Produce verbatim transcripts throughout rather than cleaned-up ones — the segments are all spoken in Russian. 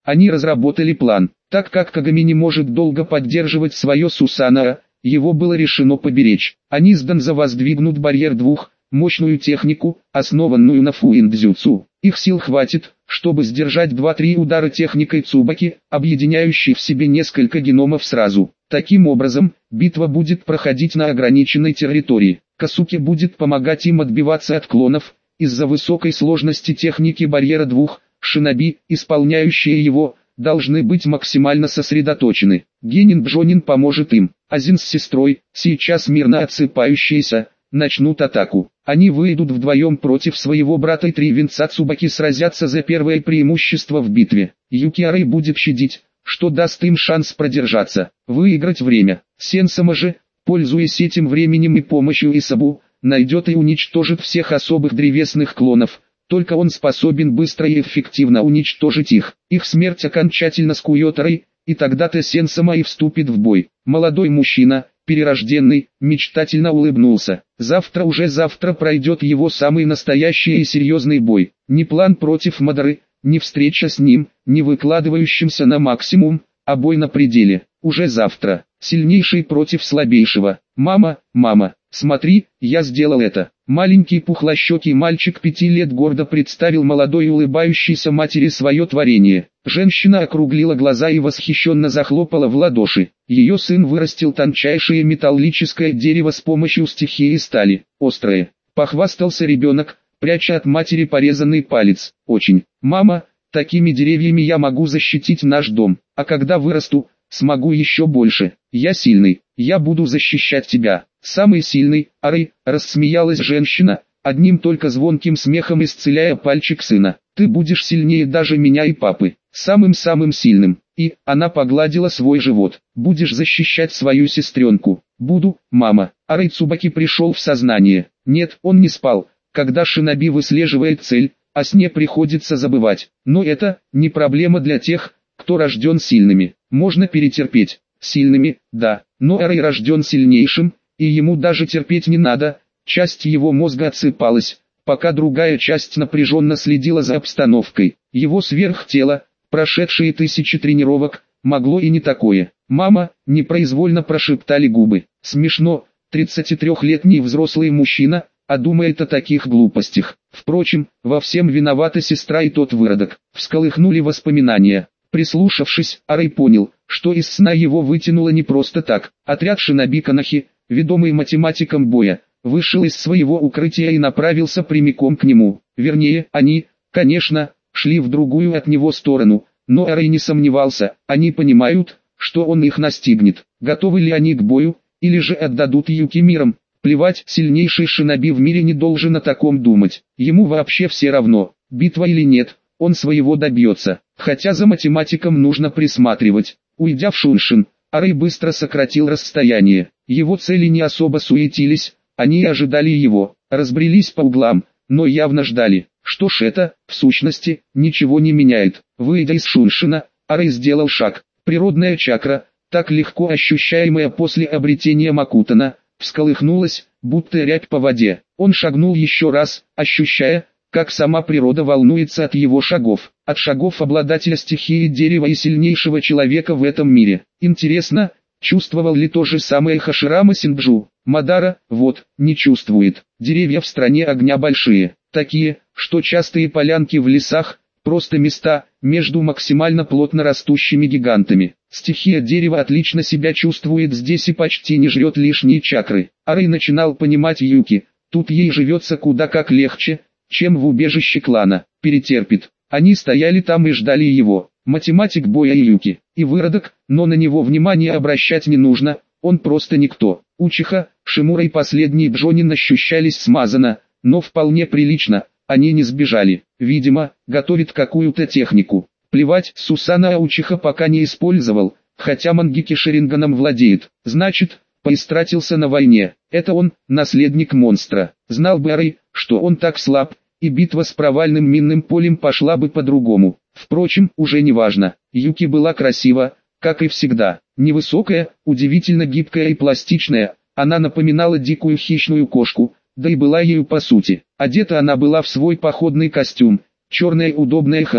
Они разработали план. Так как Кагами не может долго поддерживать свое Сусанаа, его было решено поберечь. Они с Данзо воздвигнут барьер двух, мощную технику, основанную на фуиндзюцу. Их сил хватит, чтобы сдержать два-три удара техникой Цубаки, объединяющей в себе несколько геномов сразу. Таким образом, битва будет проходить на ограниченной территории. Касуки будет помогать им отбиваться от клонов. Из-за высокой сложности техники барьера двух, шиноби, исполняющие его, должны быть максимально сосредоточены. Генин Бжонин поможет им. Азин с сестрой, сейчас мирно отсыпающиеся, начнут атаку. Они выйдут вдвоем против своего брата, и три венца Цубаки сразятся за первое преимущество в битве. Юкиарэй будет щадить, что даст им шанс продержаться, выиграть время. Сенсама же, пользуясь этим временем и помощью Исабу, найдет и уничтожит всех особых древесных клонов. Только он способен быстро и эффективно уничтожить их. Их смерть окончательно скует Рэй, и тогда-то Сенсама и вступит в бой. Молодой мужчина, перерожденный, мечтательно улыбнулся. Завтра уже завтра пройдет его самый настоящий и серьезный бой. Ни план против Мадары, ни встреча с ним, ни выкладывающимся на максимум, а бой на пределе. Уже завтра. Сильнейший против слабейшего. Мама, мама, смотри, я сделал это. Маленький пухлощекий мальчик пяти лет гордо представил молодой и улыбающейся матери свое творение. Женщина округлила глаза и восхищенно захлопала в ладоши. Ее сын вырастил тончайшее металлическое дерево с помощью стихии стали. Острое. Похвастался ребенок, пряча от матери порезанный палец. Очень. Мама, такими деревьями я могу защитить наш дом. А когда вырасту, смогу еще больше. Я сильный, я буду защищать тебя. Самый сильный, Арэй, рассмеялась женщина, одним только звонким смехом исцеляя пальчик сына. Ты будешь сильнее даже меня и папы, самым-самым сильным. И, она погладила свой живот. Будешь защищать свою сестренку. Буду, мама. Арэй Цубаки пришел в сознание. Нет, он не спал. Когда шиноби выслеживает цель, о сне приходится забывать. Но это не проблема для тех, кто рожден сильными. Можно перетерпеть. Сильными, да, но Арэй рожден сильнейшим, и ему даже терпеть не надо. Часть его мозга отсыпалась, пока другая часть напряженно следила за обстановкой. Его сверхтело, прошедшие тысячи тренировок, могло и не такое. «Мама», непроизвольно прошептали губы. Смешно, тридцатитрёхлетний взрослый мужчина, а думает о таких глупостях. Впрочем, во всем виновата сестра и тот выродок. Всколыхнули воспоминания. Прислушавшись, Арэй понял, что из сна его вытянуло не просто так. Отряд шиноби Канахи, ведомый математиком боя, вышел из своего укрытия и направился прямиком к нему. Вернее, они, конечно, шли в другую от него сторону, но Арэй не сомневался, они понимают, что он их настигнет. Готовы ли они к бою, или же отдадут Юки миром? Плевать, сильнейший шиноби в мире не должен о таком думать. Ему вообще все равно, битва или нет, он своего добьется. Хотя за математиком нужно присматривать. Уйдя в Шуншин, Арэй быстро сократил расстояние. Его цели не особо суетились, они ожидали его, разбрелись по углам, но явно ждали. Что ж это, в сущности, ничего не меняет. Выйдя из Шуншина, Арэй сделал шаг. Природная чакра, так легко ощущаемая после обретения Макутана, всколыхнулась, будто рябь по воде. Он шагнул еще раз, ощущая, как сама природа волнуется от его шагов, от шагов обладателя стихии дерева и сильнейшего человека в этом мире. Интересно, чувствовал ли то же самое Хаширама Синджу? Мадара, вот, не чувствует. Деревья в стране огня большие, такие, что частые полянки в лесах, просто места, между максимально плотно растущими гигантами. Стихия дерева отлично себя чувствует здесь и почти не жрет лишние чакры. Арэй начинал понимать Юки, тут ей живется куда как легче, чем в убежище клана. Перетерпит. Они стояли там и ждали его. Математик боя и Юки, и выродок, но на него внимание обращать не нужно, он просто никто. Учиха, Шимура и последний Бжонин ощущались смазанно, но вполне прилично, они не сбежали. Видимо, готовит какую-то технику. Плевать, Сусанаа Учиха пока не использовал, хотя Мангики Шеринганом владеет. Значит, поистратился на войне. Это он, наследник монстра. Знал бы Арэй, что он так слаб, и битва с провальным минным полем пошла бы по-другому. Впрочем, уже не важно. Юки была красива, как и всегда. Невысокая, удивительно гибкая и пластичная, она напоминала дикую хищную кошку, да и была ею по сути. Одета она была в свой походный костюм, черная удобная хари,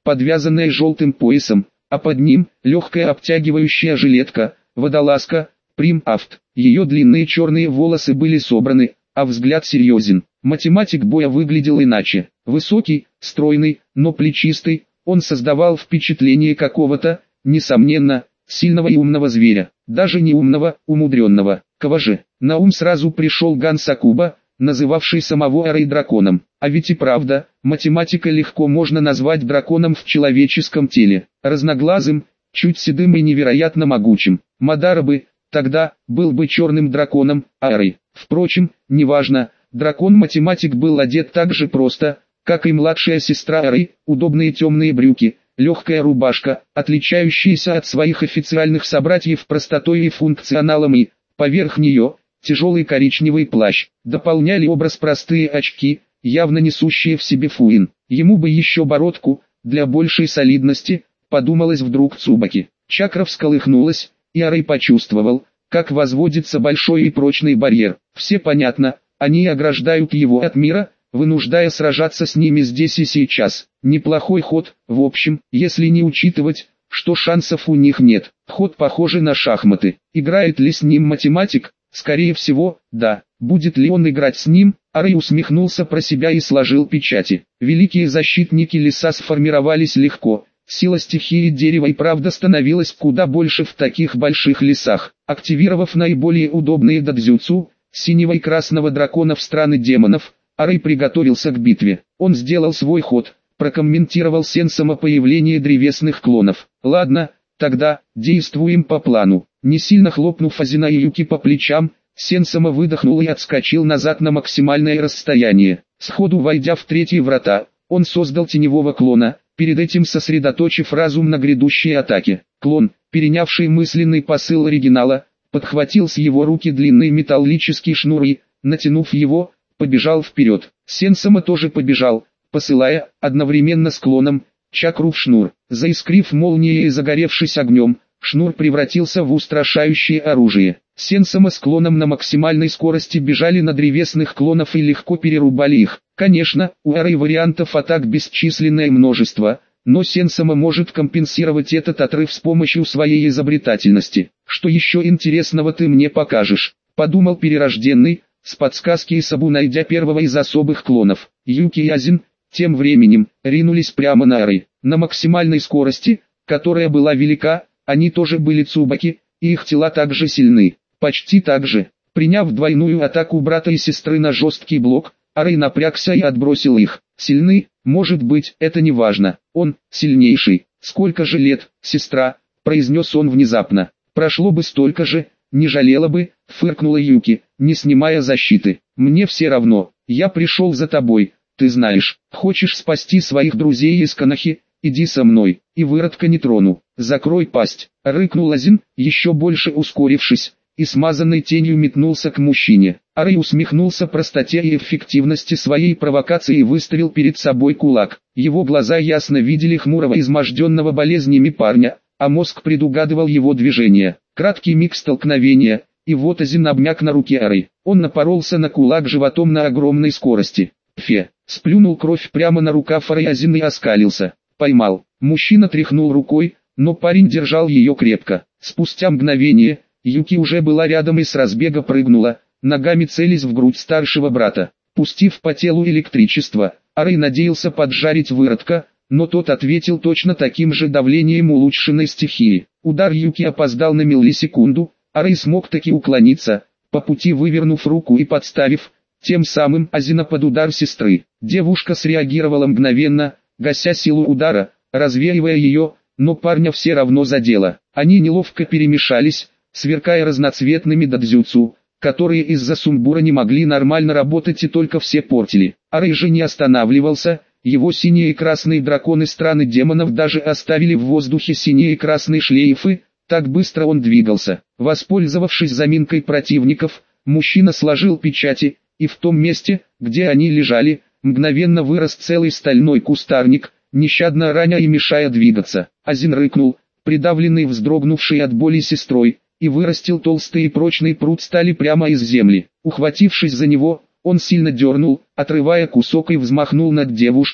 подвязанная желтым поясом, а под ним легкая обтягивающая жилетка, водолазка, прим-авт. Ее длинные черные волосы были собраны, а взгляд серьезен. Математик боя выглядел иначе. Высокий, стройный, но плечистый, он создавал впечатление какого-то, несомненно, сильного и умного зверя. Даже не умного, умудренного. Каважи. На ум сразу пришел Ган Сакуба, называвший самого Арэй драконом. А ведь и правда, математика легко можно назвать драконом в человеческом теле. Разноглазым, чуть седым и невероятно могучим. Мадара бы, тогда, был бы черным драконом, а Арэй. Впрочем, неважно, дракон-математик был одет так же просто, как и младшая сестра Арэй, удобные темные брюки, легкая рубашка, отличающаяся от своих официальных собратьев простотой и функционалом, и, поверх нее, тяжелый коричневый плащ. Дополняли образ простые очки, явно несущие в себе Фуин. Ему бы еще бородку, для большей солидности, подумалось вдруг Цубаки. Чакра всколыхнулась, и Арэй почувствовал, как возводится большой и прочный барьер. Все понятно, они ограждают его от мира, вынуждая сражаться с ними здесь и сейчас. Неплохой ход, в общем, если не учитывать, что шансов у них нет. Ход похожий на шахматы. Играет ли с ним математик? Скорее всего, да. Будет ли он играть с ним? Арэй усмехнулся про себя и сложил печати. Великие защитники леса сформировались легко. Сила стихии дерева и правда становилась куда больше в таких больших лесах. Активировав наиболее удобные дадзюцу, синего и красного драконов страны демонов, Арэй приготовился к битве. Он сделал свой ход, прокомментировал сенсом о появлении древесных клонов. Ладно, тогда, действуем по плану. Не сильно хлопнув Азина и Юки по плечам, Сенсома выдохнул и отскочил назад на максимальное расстояние. Сходу войдя в третьи врата, он создал теневого клона, перед этим сосредоточив разум на грядущей атаке. Клон, перенявший мысленный посыл оригинала, подхватил с его руки длинный металлический шнур и, натянув его, побежал вперед. Сенсома тоже побежал, посылая, одновременно с клоном, чакру в шнур. Заискрив молнией и загоревшись огнем, шнур превратился в устрашающее оружие. Сенсома с клоном на максимальной скорости бежали на древесных клонов и легко перерубали их. Конечно, у Арэй вариантов атак бесчисленное множество, но Сенсома может компенсировать этот отрыв с помощью своей изобретательности. Что еще интересного ты мне покажешь? Подумал перерожденный, с подсказки Исабу найдя первого из особых клонов. Юки и Азин, тем временем, ринулись прямо на Арэй. На максимальной скорости, которая была велика, они тоже были Цубаки, и их тела также сильны. Почти так же. Приняв двойную атаку брата и сестры на жесткий блок, Арэй напрягся и отбросил их. Сильны, может быть, это не важно. Он, сильнейший. Сколько же лет, сестра, произнес он внезапно. Прошло бы столько же, не жалела бы, фыркнула Юки, не снимая защиты. Мне все равно, я пришел за тобой, ты знаешь. Хочешь спасти своих друзей из Канахи? Иди со мной, и выродка не трону. Закрой пасть, рыкнул Азин, еще больше ускорившись, и смазанной тенью метнулся к мужчине. Арэй усмехнулся простоте и эффективности своей провокации и выставил перед собой кулак. Его глаза ясно видели хмурого изможденного болезнями парня, а мозг предугадывал его движения. Краткий миг столкновения, и вот Азин обмяк на руке Арэй. Он напоролся на кулак животом на огромной скорости. Фе, сплюнул кровь прямо на рукав Арэй. Азин и оскалился. Поймал. Мужчина тряхнул рукой, но парень держал ее крепко. Спустя мгновение, Юки уже была рядом и с разбега прыгнула, ногами целясь в грудь старшего брата. Пустив по телу электричество, Арэй надеялся поджарить выродка, но тот ответил точно таким же давлением улучшенной стихии. Удар Юки опоздал на миллисекунду, Арэй смог таки уклониться, по пути вывернув руку и подставив, тем самым Азина под удар сестры. Девушка среагировала мгновенно, гася силу удара, развеивая ее, но парня все равно задело. Они неловко перемешались, сверкая разноцветными дадзюцу, которые из-за сумбура не могли нормально работать и только все портили. Арэй же не останавливался, его синие и красные драконы страны демонов даже оставили в воздухе синие и красные шлейфы, так быстро он двигался. Воспользовавшись заминкой противников, мужчина сложил печати, и в том месте, где они лежали, мгновенно вырос целый стальной кустарник, нещадно раня и мешая двигаться. Азин рыкнул, придавленный вздрогнувшей от боли сестрой, и вырастил толстый и прочный прут стали прямо из земли. Ухватившись за него, он сильно дернул, отрывая кусок и взмахнул над девушкой,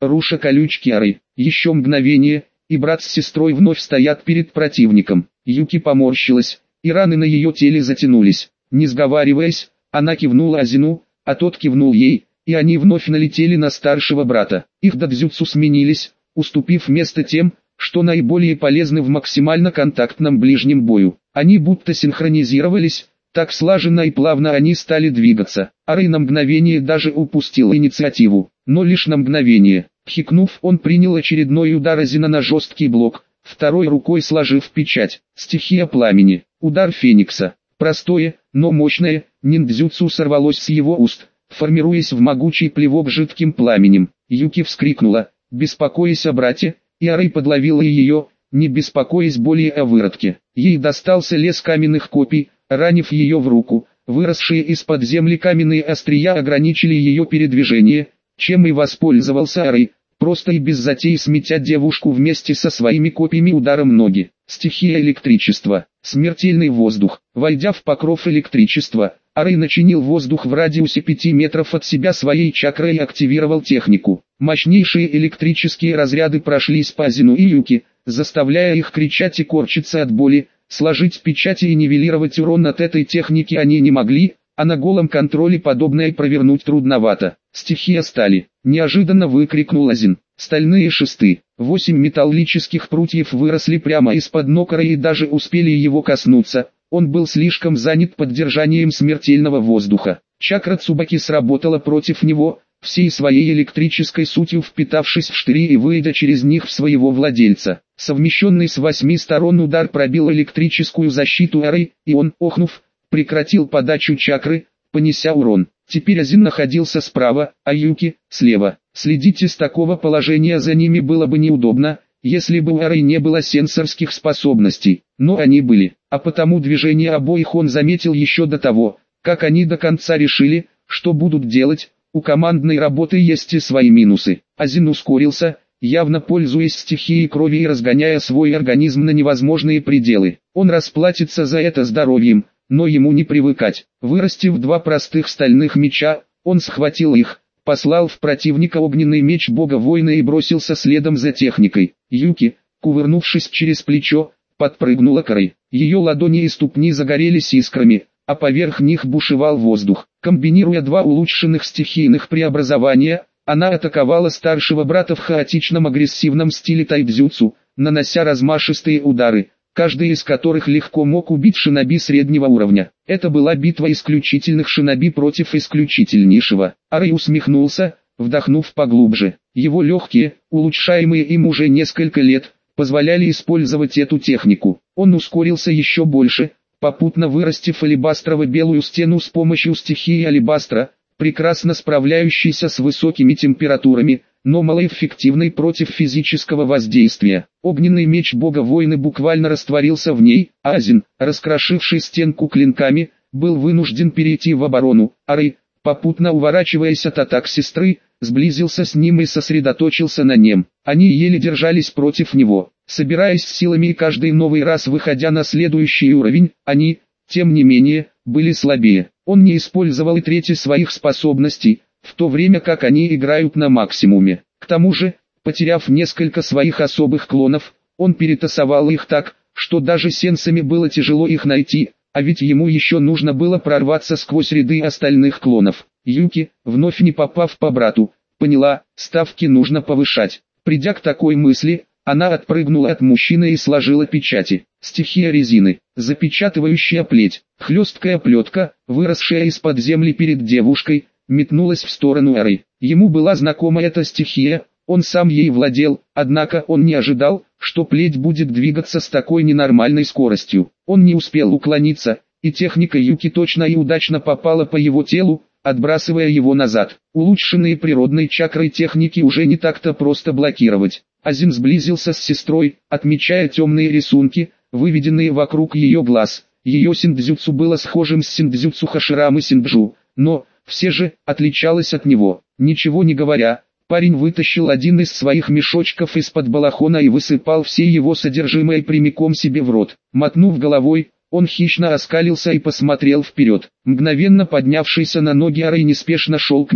руша колючки Ары. Еще мгновение, и брат с сестрой вновь стоят перед противником. Юки поморщилась, и раны на ее теле затянулись. Не сговариваясь, она кивнула Азину, а тот кивнул ей, и они вновь налетели на старшего брата. Их додзюцу сменились, уступив место тем, что наиболее полезны в максимально контактном ближнем бою. Они будто синхронизировались, так слаженно и плавно они стали двигаться. Арэй на мгновение даже упустил инициативу, но лишь на мгновение. Хикнув, он принял очередной удар Азина на жесткий блок, второй рукой сложив печать. Стихия пламени. Удар Феникса. Простое, но мощное, ниндзюцу сорвалось с его уст, формируясь в могучий плевок жидким пламенем. Юки вскрикнула, беспокоясь о брате, и Арэй подловила ее, не беспокоясь более о выродке. Ей достался лес каменных копий, ранив ее в руку. Выросшие из-под земли каменные острия ограничили ее передвижение, чем и воспользовался Арэй, просто и без затей сметя девушку вместе со своими копьями ударом ноги. Стихия электричества. Смертельный воздух. Войдя в покров электричества, Арэй начинил воздух в радиусе пяти метров от себя своей чакрой и активировал технику. Мощнейшие электрические разряды прошлись по Азину и Юки, заставляя их кричать и корчиться от боли. Сложить печати и нивелировать урон от этой техники они не могли, а на голом контроле подобное провернуть трудновато. Стихия стали. Неожиданно выкрикнул Азин. Стальные шесты. Восемь металлических прутьев выросли прямо из-под ног Арэя и даже успели его коснуться. Он был слишком занят поддержанием смертельного воздуха. Чакра Цубаки сработала против него, всей своей электрической сутью впитавшись в штыри и выйдя через них в своего владельца. Совмещенный с восьми сторон удар пробил электрическую защиту Арэя, и он, охнув, прекратил подачу чакры, понеся урон. Теперь Азин находился справа, а Юки – слева. Следить из такого положения за ними было бы неудобно, если бы у Арэя не было сенсорских способностей, но они были, а потому движение обоих он заметил еще до того, как они до конца решили, что будут делать. У командной работы есть и свои минусы. Азин ускорился, явно пользуясь стихией крови и разгоняя свой организм на невозможные пределы. Он расплатится за это здоровьем, но ему не привыкать. Вырастив два простых стальных меча, он схватил их, послал в противника огненный меч бога-воина и бросился следом за техникой. Юки, кувырнувшись через плечо, подпрыгнула к Арэю. Ее ладони и ступни загорелись искрами, а поверх них бушевал воздух. Комбинируя два улучшенных стихийных преобразования, она атаковала старшего брата в хаотичном агрессивном стиле тайцзюцу, нанося размашистые удары, каждый из которых легко мог убить шиноби среднего уровня. Это была битва исключительных шиноби против исключительнейшего. Арэй усмехнулся, вдохнув поглубже. Его легкие, улучшаемые им уже несколько лет, позволяли использовать эту технику. Он ускорился еще больше, попутно вырастив алебастрово-белую стену с помощью стихии алебастра, прекрасно справляющейся с высокими температурами, но малоэффективной против физического воздействия. Огненный меч бога-воина буквально растворился в ней, а Азин, раскрошивший стенку клинками, был вынужден перейти в оборону. Арэй, попутно уворачиваясь от атак сестры, сблизился с ним и сосредоточился на нем. Они еле держались против него. Собираясь силами и каждый новый раз выходя на следующий уровень, они, тем не менее, были слабее. Он не использовал и трети своих способностей, в то время как они играют на максимуме. К тому же, потеряв несколько своих особых клонов, он перетасовал их так, что даже сенсами было тяжело их найти, а ведь ему еще нужно было прорваться сквозь ряды остальных клонов. Юки, вновь не попав по брату, поняла, ставки нужно повышать. Придя к такой мысли, она отпрыгнула от мужчины и сложила печати. Стихия резины, запечатывающая плеть, хлесткая плетка, выросшая из-под земли перед девушкой, метнулась в сторону Арэя. Ему была знакома эта стихия, он сам ей владел, однако он не ожидал, что плеть будет двигаться с такой ненормальной скоростью. Он не успел уклониться, и техника Юки точно и удачно попала по его телу, отбрасывая его назад. Улучшенные природной чакрой техники уже не так-то просто блокировать. Азин сблизился с сестрой, отмечая темные рисунки, выведенные вокруг ее глаз. Ее синдзюцу было схожим с синдзюцу Хаширамы Синджу, но, все же, отличалось от него. Ничего не говоря, парень вытащил один из своих мешочков из-под балахона и высыпал все его содержимое прямиком себе в рот. Мотнув головой, он хищно оскалился и посмотрел вперед. Мгновенно поднявшийся на ноги Арэй неспешно шел к ним.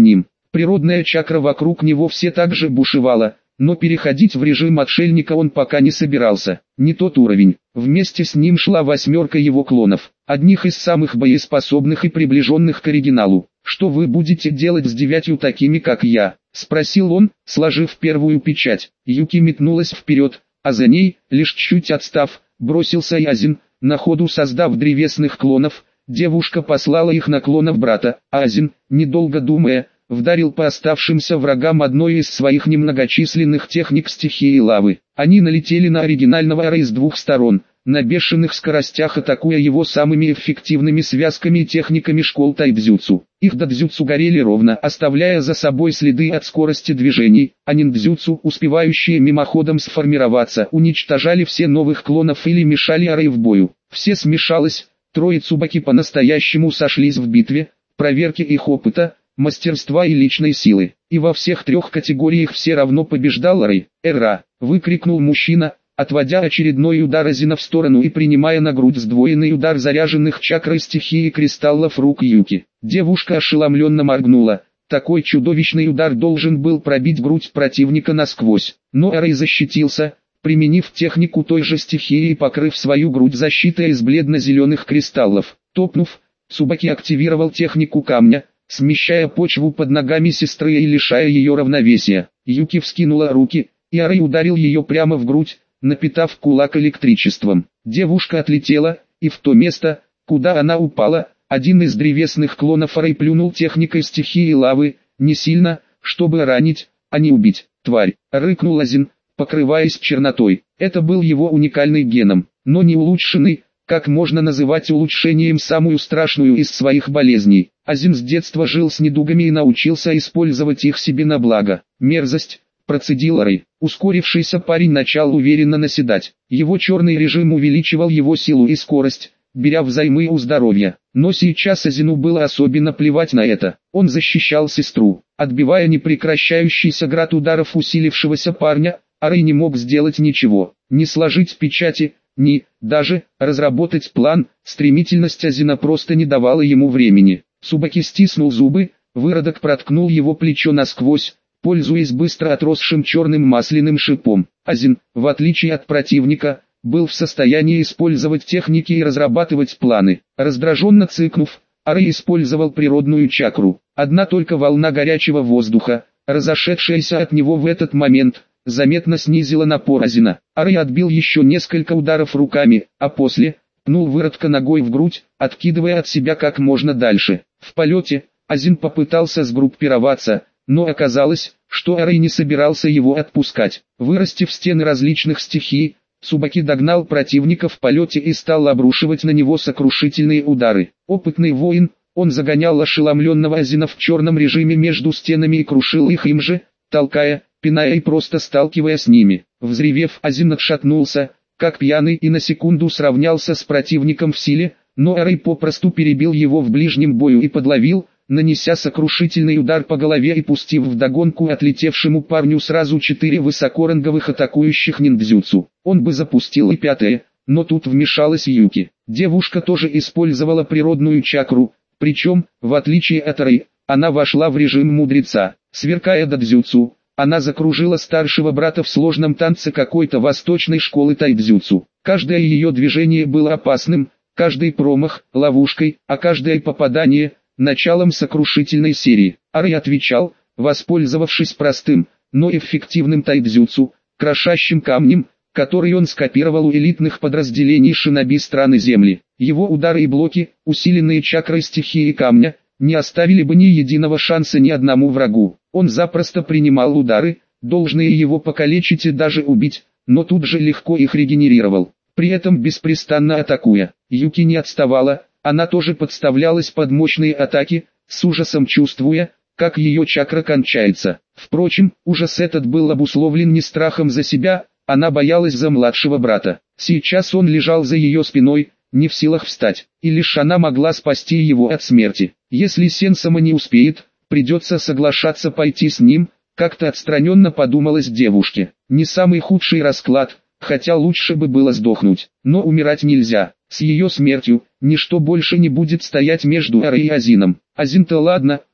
Природная чакра вокруг него все так же бушевала, но переходить в режим отшельника он пока не собирался. Не тот уровень. Вместе с ним шла восьмерка его клонов, одних из самых боеспособных и приближенных к оригиналу. «Что вы будете делать с девятью такими, как я?» — спросил он, сложив первую печать. Юки метнулась вперед, а за ней, лишь чуть отстав, бросился Азин. На ходу создав древесных клонов, девушка послала их на клонов брата. Азин, недолго думая, вдарил по оставшимся врагам одной из своих немногочисленных техник стихии лавы. Они налетели на оригинального Ара с двух сторон, на бешеных скоростях атакуя его самыми эффективными связками и техниками школ тайдзюцу. Их дадзюцу горели ровно, оставляя за собой следы от скорости движений, а ниндзюцу, успевающие мимоходом сформироваться, уничтожали все новых клонов или мешали Аре в бою. Все смешалось, трое Цубаки по-настоящему сошлись в битве, проверки их опыта, мастерства и личной силы. И во всех трех категориях все равно побеждал Аре. «Эра!» — выкрикнул мужчина, отводя очередной удар Азина в сторону и принимая на грудь сдвоенный удар заряженных чакрой стихии кристаллов рук Юки. Девушка ошеломленно моргнула. Такой чудовищный удар должен был пробить грудь противника насквозь. Но Арей защитился, применив технику той же стихии и покрыв свою грудь защитой из бледно-зеленых кристаллов. Топнув, Цубаки активировал технику камня, смещая почву под ногами сестры и лишая ее равновесия. Юки вскинула руки, и Арей ударил ее прямо в грудь, напитав кулак электричеством. Девушка отлетела, и в то место, куда она упала, один из древесных клонов Арей плюнул техникой стихии лавы, не сильно, чтобы ранить, а не убить. «Тварь!» — рыкнул Азин, покрываясь чернотой. Это был его уникальный геном, но не улучшенный, как можно называть улучшением самую страшную из своих болезней. Азин с детства жил с недугами и научился использовать их себе на благо. «Мерзость!» — процедил Арей. Ускорившийся парень начал уверенно наседать. Его черный режим увеличивал его силу и скорость, беря взаймы у здоровья. Но сейчас Азину было особенно плевать на это. Он защищал сестру, отбивая непрекращающийся град ударов усилившегося парня. Арей не мог сделать ничего, ни сложить печати, ни, даже, разработать план. Стремительность Азина просто не давала ему времени. Цубаки стиснул зубы, выродок проткнул его плечо насквозь, пользуясь быстро отросшим черным масляным шипом. Азин, в отличие от противника, был в состоянии использовать техники и разрабатывать планы. Раздраженно цыкнув, Арей использовал природную чакру. Одна только волна горячего воздуха, разошедшаяся от него в этот момент, заметно снизила напор Азина. Арей отбил еще несколько ударов руками, а после, пнул выродка ногой в грудь, откидывая от себя как можно дальше. В полете, Азин попытался сгруппироваться, но оказалось, что Арей не собирался его отпускать. Вырастив стены различных стихий, Цубаки догнал противника в полете и стал обрушивать на него сокрушительные удары. Опытный воин, он загонял ошеломленного Азина в черном режиме между стенами и крушил их им же, толкая, пиная и просто сталкивая с ними. Взревев, Азин отшатнулся, как пьяный, и на секунду сравнялся с противником в силе, но Арей попросту перебил его в ближнем бою и подловил, нанеся сокрушительный удар по голове и пустив вдогонку отлетевшему парню сразу четыре высокоранговых атакующих ниндзюцу. Он бы запустил и пятое, но тут вмешалась Юки. Девушка тоже использовала природную чакру, причем, в отличие от Арей, она вошла в режим мудреца. Сверкая дадзюцу, она закружила старшего брата в сложном танце какой-то восточной школы тайдзюцу. Каждое ее движение было опасным, каждый промах – ловушкой, а каждое попадание – началом сокрушительной серии. Арей отвечал, воспользовавшись простым, но эффективным тайдзюцу, крошащим камнем, который он скопировал у элитных подразделений шиноби страны Земли. Его удары и блоки, усиленные чакрой стихии камня, не оставили бы ни единого шанса ни одному врагу. Он запросто принимал удары, должные его покалечить и даже убить, но тут же легко их регенерировал, при этом беспрестанно атакуя. Юки не отставала. Она тоже подставлялась под мощные атаки, с ужасом чувствуя, как ее чакра кончается. Впрочем, ужас этот был обусловлен не страхом за себя, она боялась за младшего брата. Сейчас он лежал за ее спиной, не в силах встать, и лишь она могла спасти его от смерти. Если Сенсама не успеет, придется соглашаться пойти с ним, как-то отстраненно подумалось девушке. Не самый худший расклад, хотя лучше бы было сдохнуть, но умирать нельзя. С ее смертью, ничто больше не будет стоять между Арей и Азином. Азин-то ладно,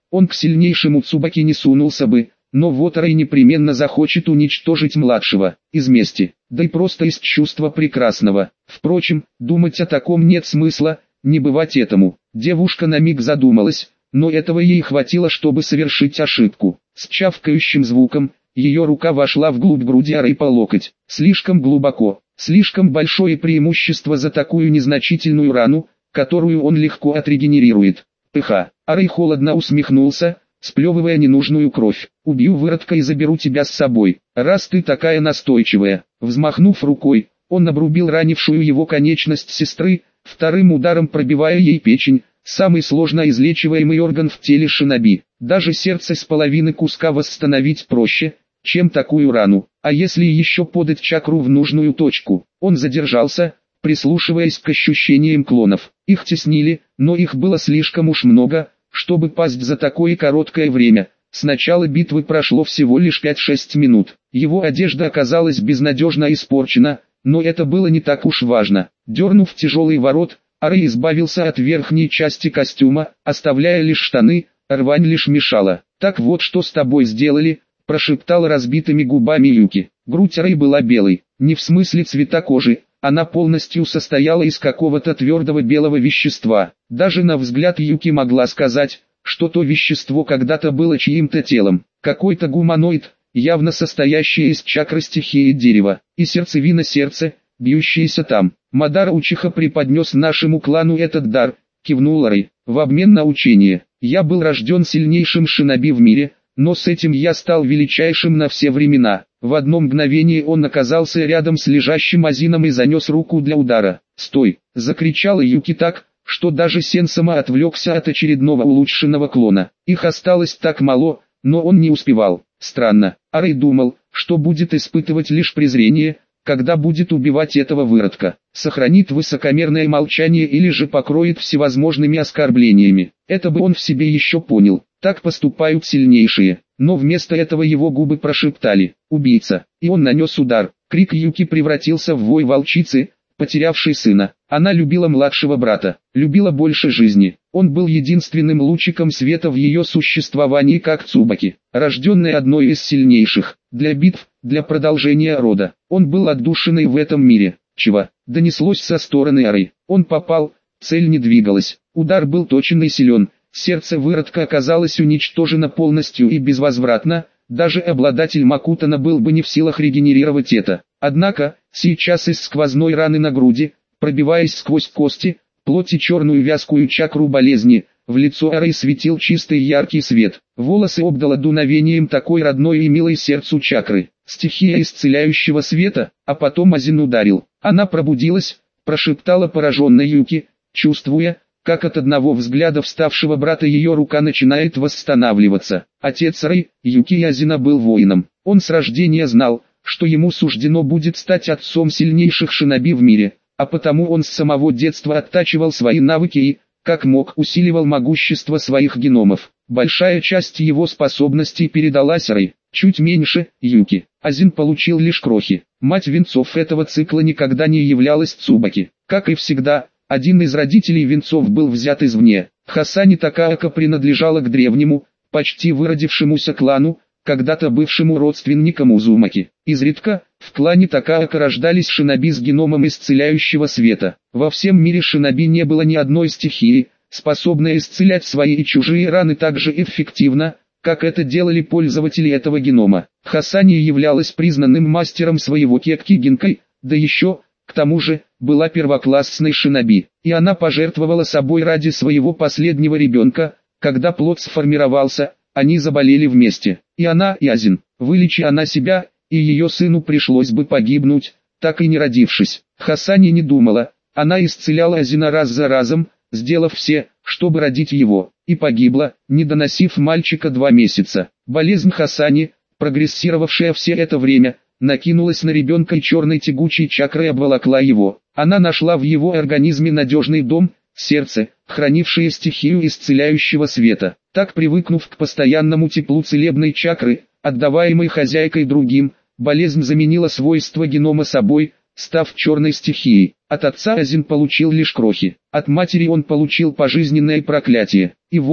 он к сильнейшему Цубаки не сунулся бы, но вот Рэй непременно захочет уничтожить младшего, из мести, да и просто из чувства прекрасного. Впрочем, думать о таком нет смысла, не бывать этому. Девушка на миг задумалась, но этого ей хватило, чтобы совершить ошибку. С чавкающим звуком, ее рука вошла вглубь груди Рэй по локоть, слишком глубоко, слишком большое преимущество за такую незначительную рану, которую он легко отрегенерирует. Пыха. Рэй холодно усмехнулся, сплевывая ненужную кровь. «Убью выродка и заберу тебя с собой, раз ты такая настойчивая». Взмахнув рукой, он обрубил ранившую его конечность сестры, вторым ударом пробивая ей печень, самый сложно излечиваемый орган в теле шиноби. Даже сердце с половины куска восстановить проще, чем такую рану. А если еще подать чакру в нужную точку? Он задержался, прислушиваясь к ощущениям клонов. Их теснили, но их было слишком уж много, чтобы пасть за такое короткое время. С начала битвы прошло всего лишь пять-шесть минут. Его одежда оказалась безнадежно испорчена, но это было не так уж важно. Дернув тяжелый ворот, Рэй избавился от верхней части костюма, оставляя лишь штаны, рвань лишь мешала. «Так вот что с тобой сделали», – прошептал разбитыми губами Юки. Грудь Рэй была белой, не в смысле цвета кожи, она полностью состояла из какого-то твердого белого вещества. Даже на взгляд Юки могла сказать, что то вещество когда-то было чьим-то телом. Какой-то гуманоид, явно состоящий из чакры стихии дерева, и сердцевина сердца, бьющаяся там. Мадара Учиха преподнес нашему клану этот дар, кивнул Рэй, в обмен на учение. Я был рожден сильнейшим шиноби в мире, но с этим я стал величайшим на все времена. В одно мгновение он оказался рядом с лежащим Азином и занес руку для удара. «Стой!» – закричала Юки так, что даже Сенсама отвлекся от очередного улучшенного клона. Их осталось так мало, но он не успевал. Странно, Рэй думал, что будет испытывать лишь презрение, когда будет убивать этого выродка. Сохранит высокомерное молчание или же покроет всевозможными оскорблениями. Это бы он в себе еще понял. Так поступают сильнейшие. Но вместо этого его губы прошептали «Убийца!» И он нанес удар. Крик Юки превратился в вой волчицы, потерявшей сына. Она любила младшего брата, любила больше жизни. Он был единственным лучиком света в ее существовании, как Цубаки, рожденный одной из сильнейших. Для битв, для продолжения рода. Он был отдушиной в этом мире. Чего? Донеслось со стороны Рэй. Он попал, цель не двигалась. Удар был точен и силен. Сердце выродка оказалось уничтожено полностью и безвозвратно, даже обладатель Макутана был бы не в силах регенерировать это. Однако, сейчас из сквозной раны на груди, пробиваясь сквозь кости, плоть и черную вязкую чакру болезни, в лицо Рэй светил чистый яркий свет. Волосы обдало дуновением такой родной и милой сердцу чакры, стихия исцеляющего света, а потом Азин ударил. Она пробудилась, прошептала пораженная Юки, чувствуя, как от одного взгляда вставшего брата ее рука начинает восстанавливаться. Отец Рэй, Юки Азина, был воином. Он с рождения знал, что ему суждено будет стать отцом сильнейших шиноби в мире, а потому он с самого детства оттачивал свои навыки и, как мог, усиливал могущество своих геномов. Большая часть его способностей передалась Рэй, чуть меньше – Юки. Азин получил лишь крохи. Мать венцов этого цикла никогда не являлась Цубаки. Как и всегда, один из родителей венцов был взят извне. Хасани Такаака принадлежала к древнему, почти выродившемуся клану, когда-то бывшему родственникам Узумаки. Изредка, в клане Такаака рождались шиноби с геномом исцеляющего света. Во всем мире шиноби не было ни одной стихии, способной исцелять свои и чужие раны так же эффективно, как это делали пользователи этого генома. Хасани являлась признанным мастером своего кекки гинкой, да еще, к тому же, была первоклассной шиноби, и она пожертвовала собой ради своего последнего ребенка. Когда плод сформировался, они заболели вместе, и она, и Азин. Вылечи она себя, и ее сыну пришлось бы погибнуть, так и не родившись. Хасани не думала, она исцеляла Азина раз за разом, сделав все, чтобы родить его, и погибла, не доносив мальчика два месяца. Болезнь Хасани, прогрессировавшая все это время, накинулась на ребенка и черной тягучей чакрой обволокла его. Она нашла в его организме надежный дом, сердце, хранившее стихию исцеляющего света. Так, привыкнув к постоянному теплу целебной чакры, отдаваемой хозяйкой другим, болезнь заменила свойства генома собой, став черной стихией. От отца Азин получил лишь крохи, от матери он получил пожизненное проклятие. И вот,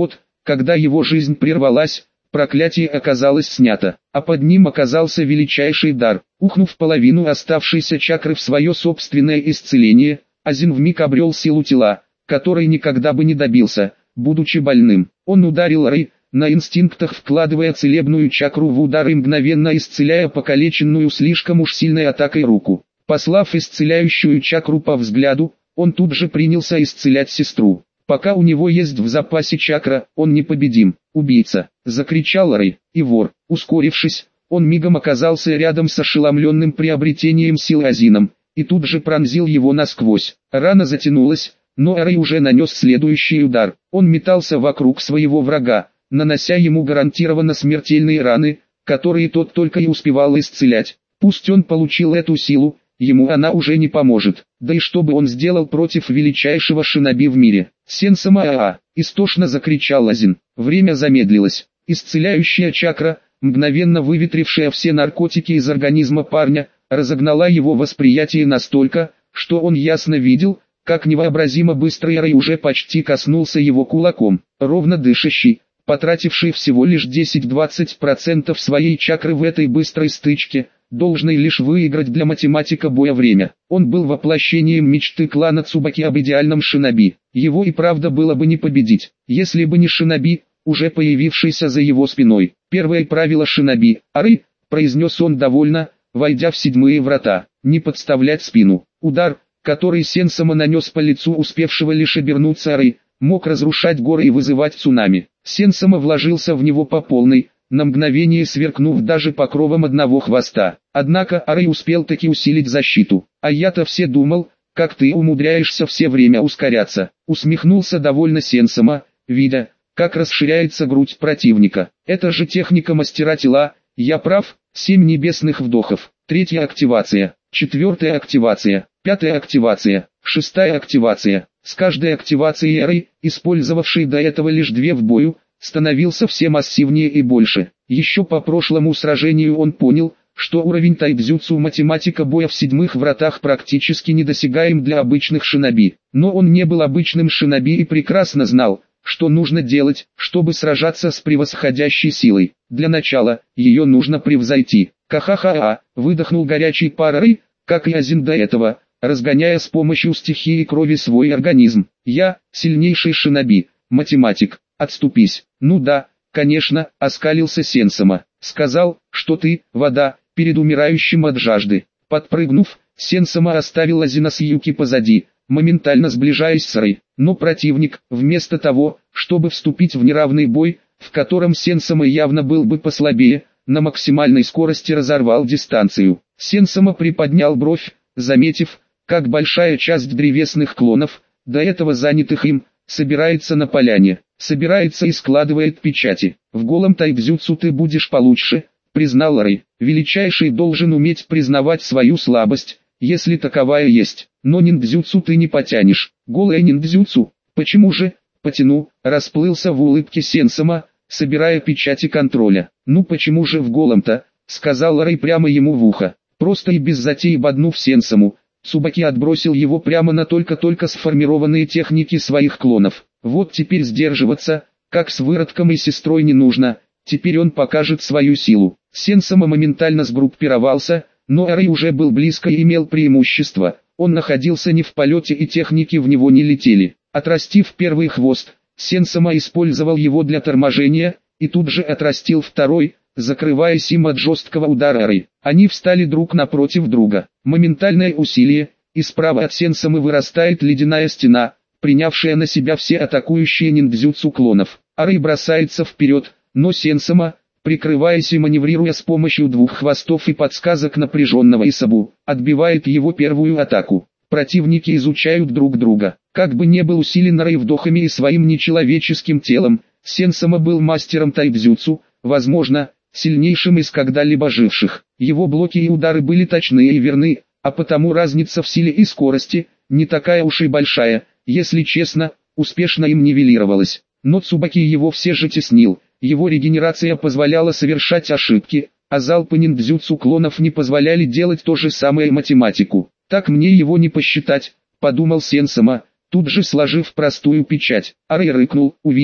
когда его жизнь прервалась, проклятие оказалось снято, а под ним оказался величайший дар. Ухнув половину оставшейся чакры в свое собственное исцеление, Азин вмиг обрел силу тела, которой никогда бы не добился, будучи больным. Он ударил Рэй, на инстинктах вкладывая целебную чакру в удар и мгновенно исцеляя покалеченную слишком уж сильной атакой руку. Послав исцеляющую чакру по взгляду, он тут же принялся исцелять сестру. Пока у него есть в запасе чакра, он непобедим. «Убийца!» — закричал Рэй, и вор, ускорившись, он мигом оказался рядом с ошеломленным приобретением сил Азином, и тут же пронзил его насквозь. Рана затянулась, но Рэй уже нанес следующий удар. Он метался вокруг своего врага, нанося ему гарантированно смертельные раны, которые тот только и успевал исцелять. Пусть он получил эту силу, ему она уже не поможет. Да и что бы он сделал против величайшего шиноби в мире? «Сенсама-а-а!» — истошно закричал Азин. Время замедлилось. Исцеляющая чакра, мгновенно выветрившая все наркотики из организма парня, разогнала его восприятие настолько, что он ясно видел, как невообразимо быстро Рэй уже почти коснулся его кулаком. Ровно дышащий, потративший всего лишь десять-двадцать процентов своей чакры в этой быстрой стычке, должный лишь выиграть для математика боя время. Он был воплощением мечты клана Цубаки об идеальном шиноби. Его и правда было бы не победить, если бы не шиноби, уже появившийся за его спиной. Первое правило шиноби, «Ары», произнес он довольно, войдя в седьмые врата, не подставлять спину. Удар, который Сенсама нанес по лицу успевшего лишь обернуться Ары, мог разрушать горы и вызывать цунами. Сенсама вложился в него по полной, на мгновение сверкнув даже покровом одного хвоста. Однако Ары успел таки усилить защиту. «А я-то все думал, как ты умудряешься все время ускоряться», усмехнулся довольно Сенсама, видя, как расширяется грудь противника. «Это же техника мастера тела, я прав?» Семь небесных вдохов. Третья активация. Четвертая активация. Пятая активация. Шестая активация. С каждой активацией Рэй, использовавший до этого лишь две в бою, становился все массивнее и больше. Еще по прошлому сражению он понял, что уровень тайбзюцу математика боя в седьмых вратах практически недосягаем для обычных шиноби. Но он не был обычным шиноби и прекрасно знал, что нужно делать, чтобы сражаться с превосходящей силой. Для начала, ее нужно превзойти. «Ка-ха-ха-а!» — выдохнул горячий пар Рэй, как и Азин до этого, разгоняя с помощью стихии крови свой организм. «Я, сильнейший шиноби, математик, отступись!» «Ну да, конечно», — оскалился Сенсама. «Сказал, что ты, вода, перед умирающим от жажды». Подпрыгнув, Сенсама оставил Азина с Юки позади, моментально сближаясь с Рэй. Но противник, вместо того, чтобы вступить в неравный бой, в котором Сенсама явно был бы послабее, на максимальной скорости разорвал дистанцию. Сенсама приподнял бровь, заметив, как большая часть древесных клонов, до этого занятых им, собирается на поляне, собирается и складывает печати. «В голом тайбзюцу ты будешь получше», признал Рэй. «Величайший должен уметь признавать свою слабость, если таковая есть. Но ниндзюцу ты не потянешь». «Голое ниндзюцу? Почему же?» «Потяну», расплылся в улыбке Сенсама, собирая печати контроля. «Ну почему же в голом-то?» сказал Рэй прямо ему в ухо. Просто и без затей боднув Сенсаму, Цубаки отбросил его прямо на только-только сформированные техники своих клонов. Вот теперь сдерживаться, как с выродком и сестрой, не нужно, теперь он покажет свою силу. Сенсама моментально сгруппировался, но Рэй уже был близко и имел преимущество. Он находился не в полете и техники в него не летели. Отрастив первый хвост, Сенсама использовал его для торможения, и тут же отрастил второй, закрываясь им от жесткого удара Рэй. Они встали друг напротив друга. Моментальное усилие, и справа от Сенсамы вырастает ледяная стена, принявшая на себя все атакующие ниндзюцу клонов. Рэй бросается вперед, но Сенсама, прикрываясь и маневрируя с помощью двух хвостов и подсказок напряженного Исабу, отбивает его первую атаку. Противники изучают друг друга. Как бы не был усилен Рэй вдохами и своим нечеловеческим телом, Сенсама был мастером тайбзюцу, возможно, сильнейшим из когда-либо живших. Его блоки и удары были точны и верны, а потому разница в силе и скорости, не такая уж и большая, если честно, успешно им нивелировалась. Но Цубаки его все же теснил, его регенерация позволяла совершать ошибки, а залпы ниндзюцу клонов не позволяли делать то же самое математику. «Так мне его не посчитать», — подумал Сенсама, тут же сложив простую печать. А Рэй рыкнул, увидев,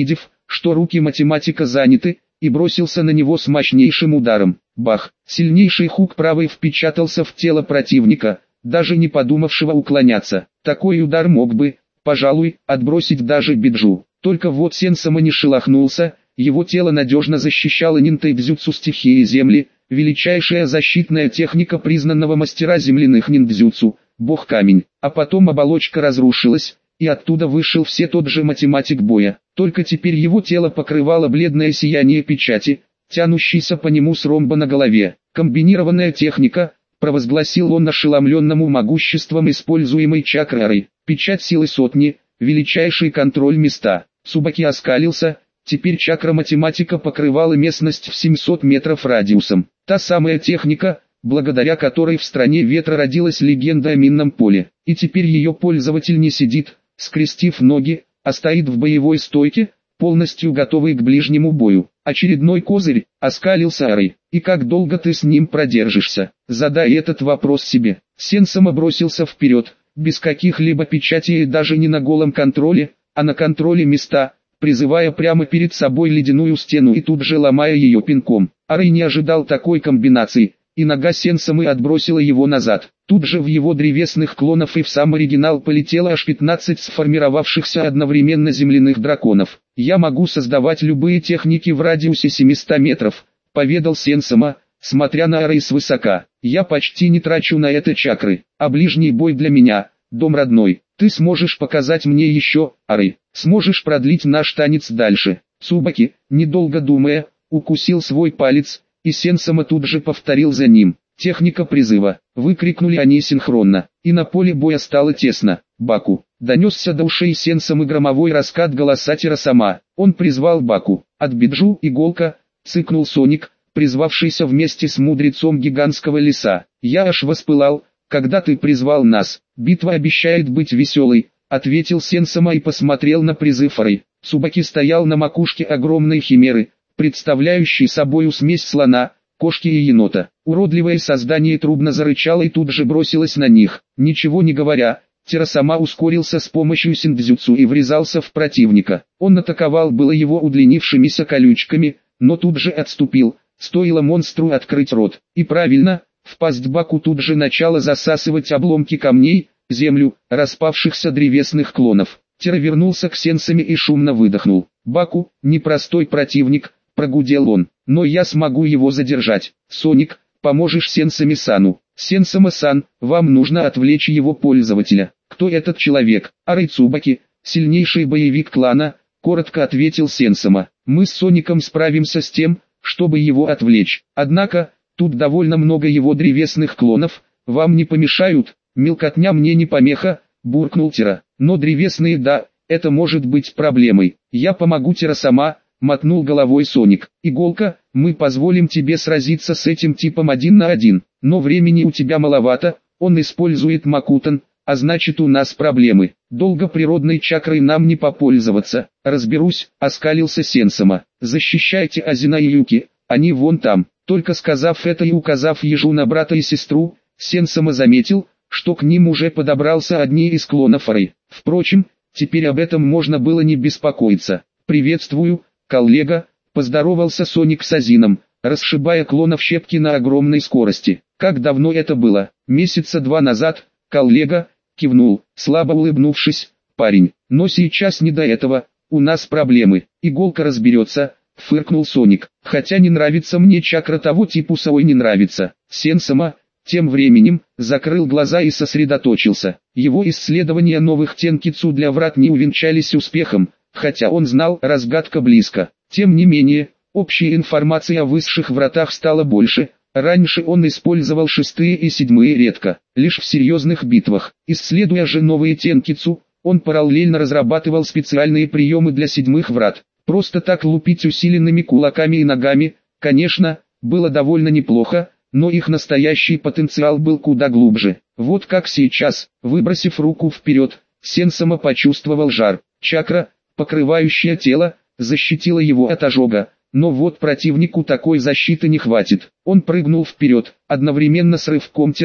что руки математика заняты, и бросился на него с мощнейшим ударом. Бах! Сильнейший хук правой впечатался в тело противника, даже не подумавшего уклоняться. Такой удар мог бы, пожалуй, отбросить даже Биджу. Только вот Сенсома не шелохнулся, его тело надежно защищало ниндзюцу стихии земли, величайшая защитная техника признанного мастера земляных ниндзюцу, бог-камень. А потом оболочка разрушилась, и оттуда вышел все тот же математик боя. Только теперь его тело покрывало бледное сияние печати, тянущейся по нему с ромба на голове. Комбинированная техника, провозгласил он ошеломленному могуществом используемой чакрой. Печать силы сотни, величайший контроль места. Цубаки оскалился, теперь чакра математика покрывала местность в семьсот метров радиусом. Та самая техника, благодаря которой в стране ветра родилась легенда о минном поле. И теперь ее пользователь не сидит, скрестив ноги, а стоит в боевой стойке, полностью готовый к ближнему бою. Очередной козырь, оскалился Арэй. И как долго ты с ним продержишься? Задай этот вопрос себе. Сенсома бросился вперед, без каких-либо печатей и даже не на голом контроле, а на контроле места, призывая прямо перед собой ледяную стену и тут же ломая ее пинком. Арэй не ожидал такой комбинации, и нога Сенсомы отбросила его назад. Тут же в его древесных клонов и в сам оригинал полетело аж пятнадцать сформировавшихся одновременно земляных драконов. «Я могу создавать любые техники в радиусе семисот метров», — поведал Сенсома, смотря на Арэй свысока. «Я почти не трачу на это чакры, а ближний бой для меня, дом родной. Ты сможешь показать мне еще, Арэй, сможешь продлить наш танец дальше». Цубаки, недолго думая, укусил свой палец, и Сенсома тут же повторил за ним. «Техника призыва!» — выкрикнули они синхронно, и на поле боя стало тесно. «Баку!» — донесся до ушей Сенсомы громовой раскат голоса Терасама. Он призвал Баку. «От Биджу иголка!» — цыкнул Соник, призвавшийся вместе с мудрецом гигантского леса. «Я аж воспылал, когда ты призвал нас. Битва обещает быть веселой», — ответил Сенсома и посмотрел на призыв Арэй. Цубаки стоял на макушке огромной химеры, представляющей собою смесь слона, кошки и енота. Уродливое создание трубно зарычало и тут же бросилось на них. Ничего не говоря, Терасама ускорился с помощью синдзюцу и врезался в противника. Он атаковал было его удлинившимися колючками, но тут же отступил, стоило монстру открыть рот. И правильно, в пасть Баку тут же начало засасывать обломки камней, землю, распавшихся древесных клонов. Тера вернулся к Сенсоме и шумно выдохнул. «Баку, непростой противник», — прогудел он, — «но я смогу его задержать. Соник, поможешь Сенсоме-сану». «Сенсома-сан, вам нужно отвлечь его пользователя». «Кто этот человек?» «Арэй Цубаки, сильнейший боевик клана», — коротко ответил Сенсома. «Мы с Соником справимся с тем, чтобы его отвлечь. Однако, тут довольно много его древесных клонов, вам не помешают?» «Мелкотня мне не помеха», — буркнул Тера. «Но древесные, да, это может быть проблемой. Я помогу Терасама», — мотнул головой Соник. «Иголка, мы позволим тебе сразиться с этим типом один на один, но времени у тебя маловато, он использует Макутан, а значит у нас проблемы. Долго природной чакрой нам не попользоваться». «Разберусь», — оскалился Сенсома. «Защищайте Азина и Юки, они вон там». Только сказав это и указав ежу на брата и сестру, Сенсома заметил, что к ним уже подобрался одни из клонов Арэй. Впрочем, теперь об этом можно было не беспокоиться. «Приветствую, коллега», — поздоровался Соник с Азином, расшибая клонов щепки на огромной скорости. «Как давно это было?» «Месяца два назад», — коллега, кивнул, слабо улыбнувшись, парень. «Но сейчас не до этого, у нас проблемы. Иголка разберется», — фыркнул Соник. «Хотя не нравится мне чакра того типуса, ой не нравится». Сенсома, тем временем, закрыл глаза и сосредоточился. Его исследования новых тенкицу для врат не увенчались успехом, хотя он знал, разгадка близко. Тем не менее, общей информации о высших вратах стало больше. Раньше он использовал шестые и седьмые редко, лишь в серьезных битвах. Исследуя же новые тенкицу, он параллельно разрабатывал специальные приемы для седьмых врат. Просто так лупить усиленными кулаками и ногами, конечно, было довольно неплохо, но их настоящий потенциал был куда глубже. Вот как сейчас, выбросив руку вперед, Сенсома почувствовал жар. Чакра, покрывающая тело, защитила его от ожога, но вот противнику такой защиты не хватит. Он прыгнул вперед, одновременно с рывком Тера и,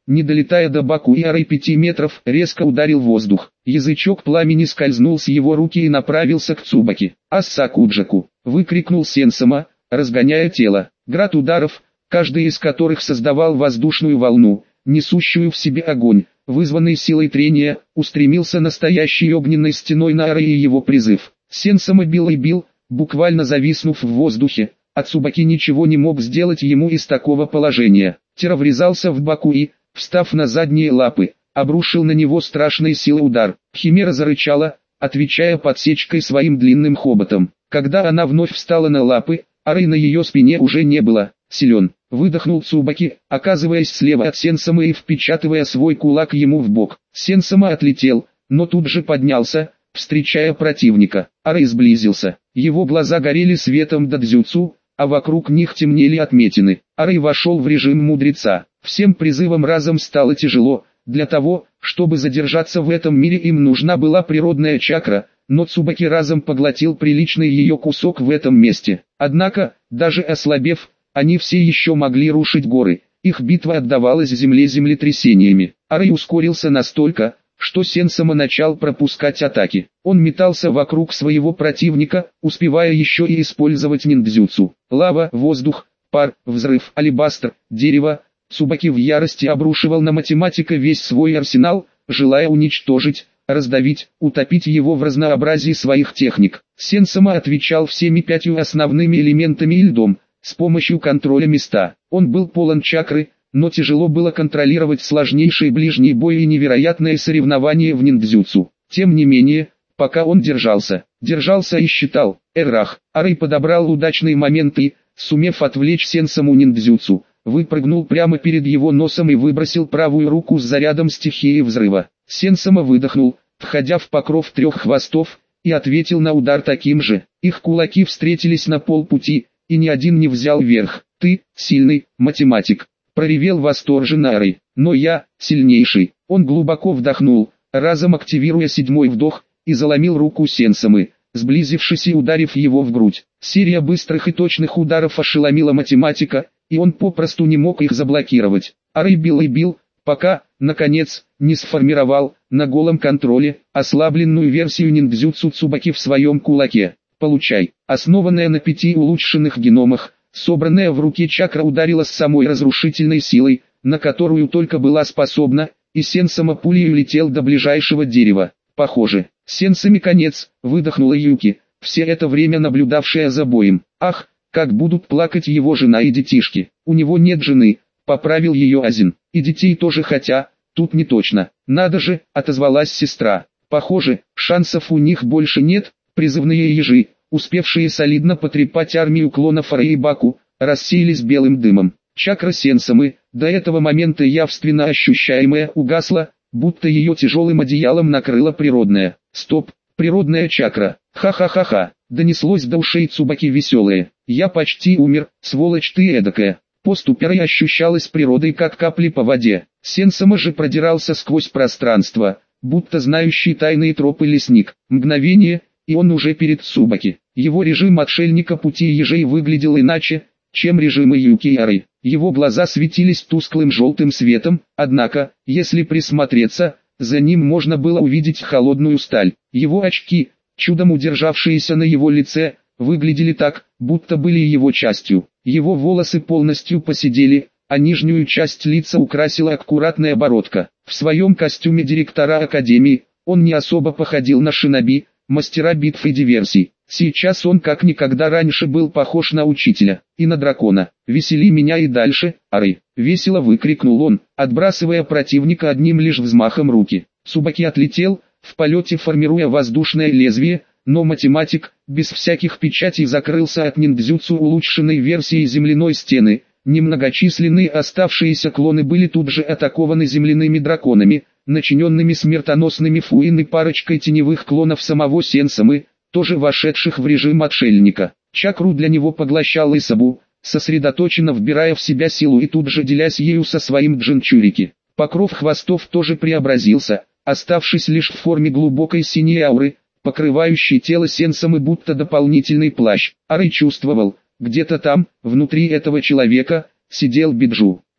не долетая до Бакуи пяти метров, резко ударил воздух. Язычок пламени скользнул с его руки и направился к Цубаки. «Ассакуджаку!» — выкрикнул Сенсама, разгоняя тело. Град ударов, каждый из которых создавал воздушную волну, несущую в себе огонь, вызванный силой трения, устремился настоящей огненной стеной на Аре и его призыв. Сенсама бил и бил, буквально зависнув в воздухе, а Цубаки ничего не мог сделать ему из такого положения. Тера врезался в Бакуи, встав на задние лапы, обрушил на него страшной силой удар. Химера зарычала, отвечая подсечкой своим длинным хоботом. Когда она вновь встала на лапы, Ары на ее спине уже не было. Силен, выдохнул Цубаки, оказываясь слева от Сенсама и впечатывая свой кулак ему в бок. Сенсама отлетел, но тут же поднялся, встречая противника. Ары сблизился. Его глаза горели светом дадзюцу, а вокруг них темнели отметины. Ары вошел в режим мудреца. Всем призывам разом стало тяжело. Для того, чтобы задержаться в этом мире, им нужна была природная чакра, но Цубаки разом поглотил приличный ее кусок в этом месте. Однако, даже ослабев, они все еще могли рушить горы. Их битва отдавалась земле землетрясениями. Ары ускорился настолько, что Сенсама начал пропускать атаки. Он метался вокруг своего противника, успевая еще и использовать ниндзюцу. Лава, воздух, пар, взрыв, алебастр, дерево. Цубаки в ярости обрушивал на математика весь свой арсенал, желая уничтожить, раздавить, утопить его в разнообразии своих техник. Сенсама отвечал всеми пятью основными элементами и льдом, с помощью контроля места. Он был полон чакры, но тяжело было контролировать сложнейший ближний бой и невероятное соревнование в ниндзюцу. Тем не менее, пока он держался, держался и считал, эррах, Ары подобрал удачный момент и, сумев отвлечь Сенсаму ниндзюцу, выпрыгнул прямо перед его носом и выбросил правую руку с зарядом стихии взрыва. Сенсама выдохнул, входя в покров трех хвостов, и ответил на удар таким же. Их кулаки встретились на полпути, и ни один не взял верх. «Ты, сильный, математик», — проревел восторженно Ары. «Но я, сильнейший». Он глубоко вдохнул, разом активируя седьмой вдох, и заломил руку Сенсамы, сблизившись и ударив его в грудь. Серия быстрых и точных ударов ошеломила математика, и он попросту не мог их заблокировать. Ары бил и бил, пока, наконец, не сформировал, на голом контроле, ослабленную версию ниндзюцу Цубаки в своем кулаке. «Получай». Основанная на пяти улучшенных геномах, собранная в руке чакра ударила с самой разрушительной силой, на которую только была способна, и Сенсама пулей улетел до ближайшего дерева. «Похоже, Сенсами конец», — выдохнула Юки, все это время наблюдавшая за боем. «Ах, как будут плакать его жена и детишки. У него нет жены», — поправил ее Азин. «И детей тоже, хотя, тут не точно». «Надо же», — отозвалась сестра. «Похоже, шансов у них больше нет». Призывные ежи, успевшие солидно потрепать армию клонов Ары и Баку, рассеялись белым дымом. Чакра Сенсамы, до этого момента явственно ощущаемая, угасла, будто ее тяжелым одеялом накрыла природная. «Стоп, природная чакра, ха-ха-ха-ха», донеслось до ушей Цубаки веселое. «Я почти умер, сволочь ты эдакая». Поступь Ары ощущалась природой как капли по воде. Сенсама же продирался сквозь пространство, будто знающий тайные тропы лесник. Мгновение, и он уже перед Цубаки. Его режим отшельника пути ежей выглядел иначе, чем режимы Юки и Ары. Его глаза светились тусклым желтым светом, однако, если присмотреться, за ним можно было увидеть холодную сталь. Его очки, чудом удержавшиеся на его лице, выглядели так, будто были его частью. Его волосы полностью поседели, а нижнюю часть лица украсила аккуратная бородка. В своем костюме директора Академии, он не особо походил на шиноби, мастера битв и диверсий. Сейчас он как никогда раньше был похож на учителя и на дракона. «Весели меня и дальше, Ары!» — весело выкрикнул он, отбрасывая противника одним лишь взмахом руки. Цубаки отлетел, в полете формируя воздушное лезвие, но математик, без всяких печатей, закрылся от ниндзюцу улучшенной версии земляной стены. Немногочисленные оставшиеся клоны были тут же атакованы земляными драконами, начиненными смертоносными фуин и парочкой теневых клонов самого Сенсамы, тоже вошедших в режим отшельника. Чакру для него поглощал Исабу, сосредоточенно вбирая в себя силу и тут же делясь ею со своим джинчурики. Покров хвостов тоже преобразился, оставшись лишь в форме глубокой синей ауры, покрывающей тело Сенсамы будто дополнительный плащ. Ары чувствовал, где-то там, внутри этого человека, сидел Биджу.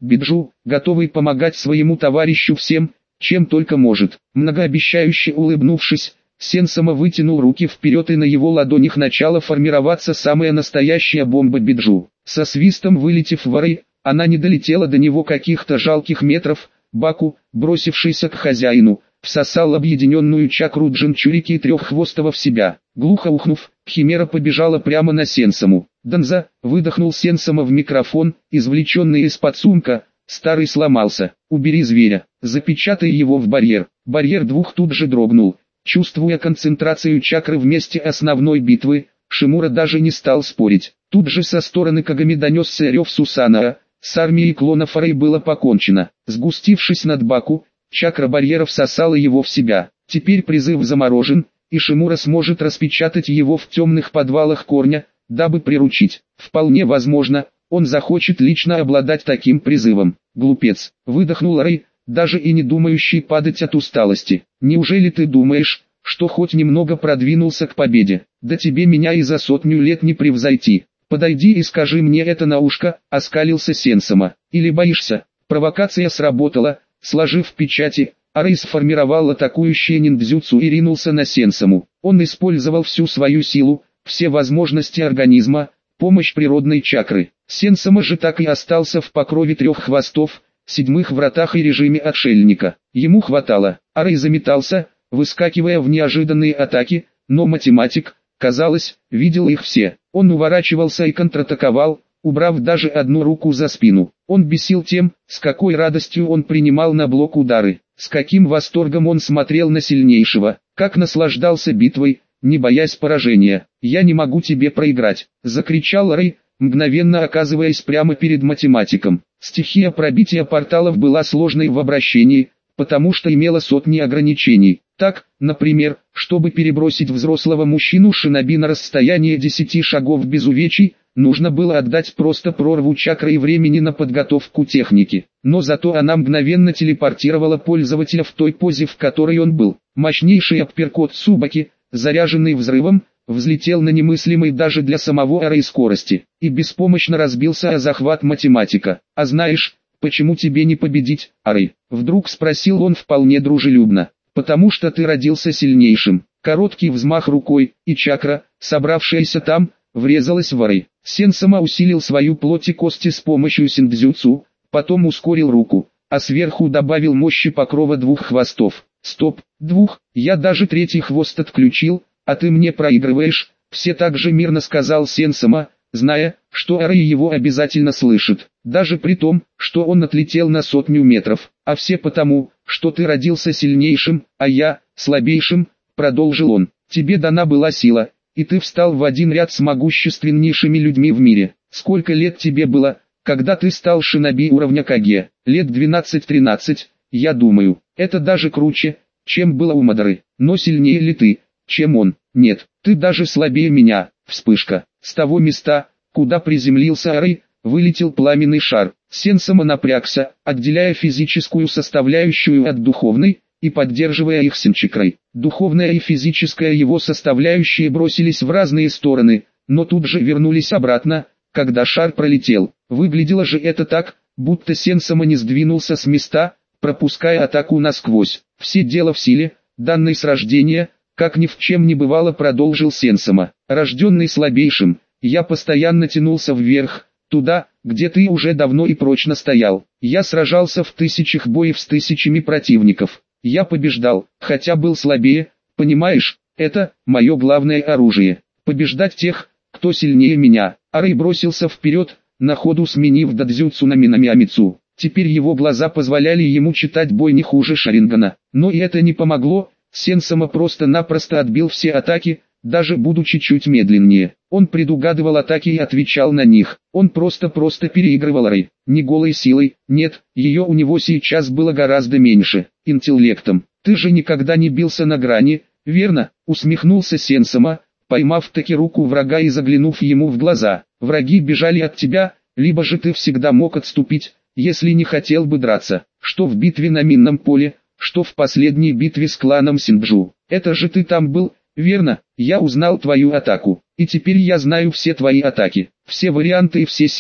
Биджу, готовый помогать своему товарищу всем, чем только может. Многообещающе улыбнувшись, Сенсама вытянул руки вперед, и на его ладонях начала формироваться самая настоящая бомба Биджу. Со свистом вылетев в Арэй, она не долетела до него каких-то жалких метров. Баку, бросившийся к хозяину, всосал объединенную чакру Джинчурики и Треххвостого в себя. Глухо ухнув, химера побежала прямо на Сенсаму. «Данза!» — выдохнул Сенсама в микрофон, извлеченный из-под сумка. Старый сломался. «Убери зверя, запечатай его в барьер». Барьер двух тут же дрогнул. Чувствуя концентрацию чакры в месте основной битвы, Шимура даже не стал спорить. Тут же со стороны Кагами донесся рев Сусанаа. С армией клонов Арэй было покончено. Сгустившись над Баку, чакра барьера всосала его в себя. Теперь призыв заморожен, и Шимура сможет распечатать его в темных подвалах корня, дабы приручить. Вполне возможно, он захочет лично обладать таким призывом. Глупец, выдохнул Арэй, даже и не думающий падать от усталости. Неужели ты думаешь, что хоть немного продвинулся к победе? Да тебе меня и за сотню лет не превзойти. «Подойди и скажи мне это на ушко», — оскалился Сенсама. «Или боишься?» Провокация сработала. Сложив печати, Арэй сформировал атакующее ниндзюцу и ринулся на Сенсаму. Он использовал всю свою силу, все возможности организма, помощь природной чакры. Сенсама же так и остался в покрове трех хвостов, седьмых вратах и режиме отшельника. Ему хватало. Арэй заметался, выскакивая в неожиданные атаки, но математик, казалось, видел их все. Он уворачивался и контратаковал, убрав даже одну руку за спину. Он бесил тем, с какой радостью он принимал на блок удары, с каким восторгом он смотрел на сильнейшего, как наслаждался битвой, не боясь поражения. «Я не могу тебе проиграть», — закричал Рэй, мгновенно оказываясь прямо перед математиком. Стихия пробития порталов была сложной в обращении, потому что имела сотни ограничений. Так, например, чтобы перебросить взрослого мужчину шиноби на расстояние десяти шагов без увечий, нужно было отдать просто прорву чакры и времени на подготовку техники. Но зато она мгновенно телепортировала пользователя в той позе, в которой он был. Мощнейший апперкот Цубаки, заряженный взрывом, взлетел на немыслимой даже для самого Арэй скорости, и беспомощно разбился о захват математика. «А знаешь, почему тебе не победить, Арэй?» — вдруг спросил он вполне дружелюбно. «Потому что ты родился сильнейшим». Короткий взмах рукой, и чакра, собравшаяся там, врезалась в Арэй. Сенсама усилил свою плоть и кости с помощью синдзюцу, потом ускорил руку, а сверху добавил мощи покрова двух хвостов. «Стоп, двух, я даже третий хвост отключил, а ты мне проигрываешь», — все так же мирно сказал Сенсама, зная, что Арэй его обязательно слышит, даже при том, что он отлетел на сотню метров. «А все потому, что ты родился сильнейшим, а я, слабейшим», — продолжил он. «Тебе дана была сила, и ты встал в один ряд с могущественнейшими людьми в мире. Сколько лет тебе было, когда ты стал шиноби уровня Каге? Лет двенадцать-тринадцать, я думаю. Это даже круче, чем было у Мадары. Но сильнее ли ты, чем он? Нет, ты даже слабее меня». Вспышка. С того места, куда приземлился Арэй, вылетел пламенный шар. Сенсама напрягся, отделяя физическую составляющую от духовной, и поддерживая их синчакрой. Духовная и физическая его составляющие бросились в разные стороны, но тут же вернулись обратно, когда шар пролетел. Выглядело же это так, будто Сенсама не сдвинулся с места, пропуская атаку насквозь. «Все дело в силе, данной с рождения», как ни в чем не бывало, продолжил Сенсама. «Рожденный слабейшим, я постоянно тянулся вверх, туда, где ты уже давно и прочно стоял. Я сражался в тысячах боев с тысячами противников. Я побеждал, хотя был слабее, понимаешь, это мое главное оружие. Побеждать тех, кто сильнее меня». Арэй бросился вперед, на ходу сменив дадзюцу на минамиамицу. Теперь его глаза позволяли ему читать бой не хуже Шарингана. Но и это не помогло. Сенсама просто-напросто отбил все атаки, даже будучи чуть медленнее. Он предугадывал атаки и отвечал на них. Он просто-просто переигрывал Арэй. Не голой силой, нет, ее у него сейчас было гораздо меньше. Интеллектом. «Ты же никогда не бился на грани, верно?» — усмехнулся Сенсама, поймав таки руку врага и заглянув ему в глаза. «Враги бежали от тебя, либо же ты всегда мог отступить, если не хотел бы драться. Что в битве на минном поле, что в последней битве с кланом Синджу. Это же ты там был, верно? Я узнал твою атаку, и теперь я знаю все твои атаки, все варианты и все силы.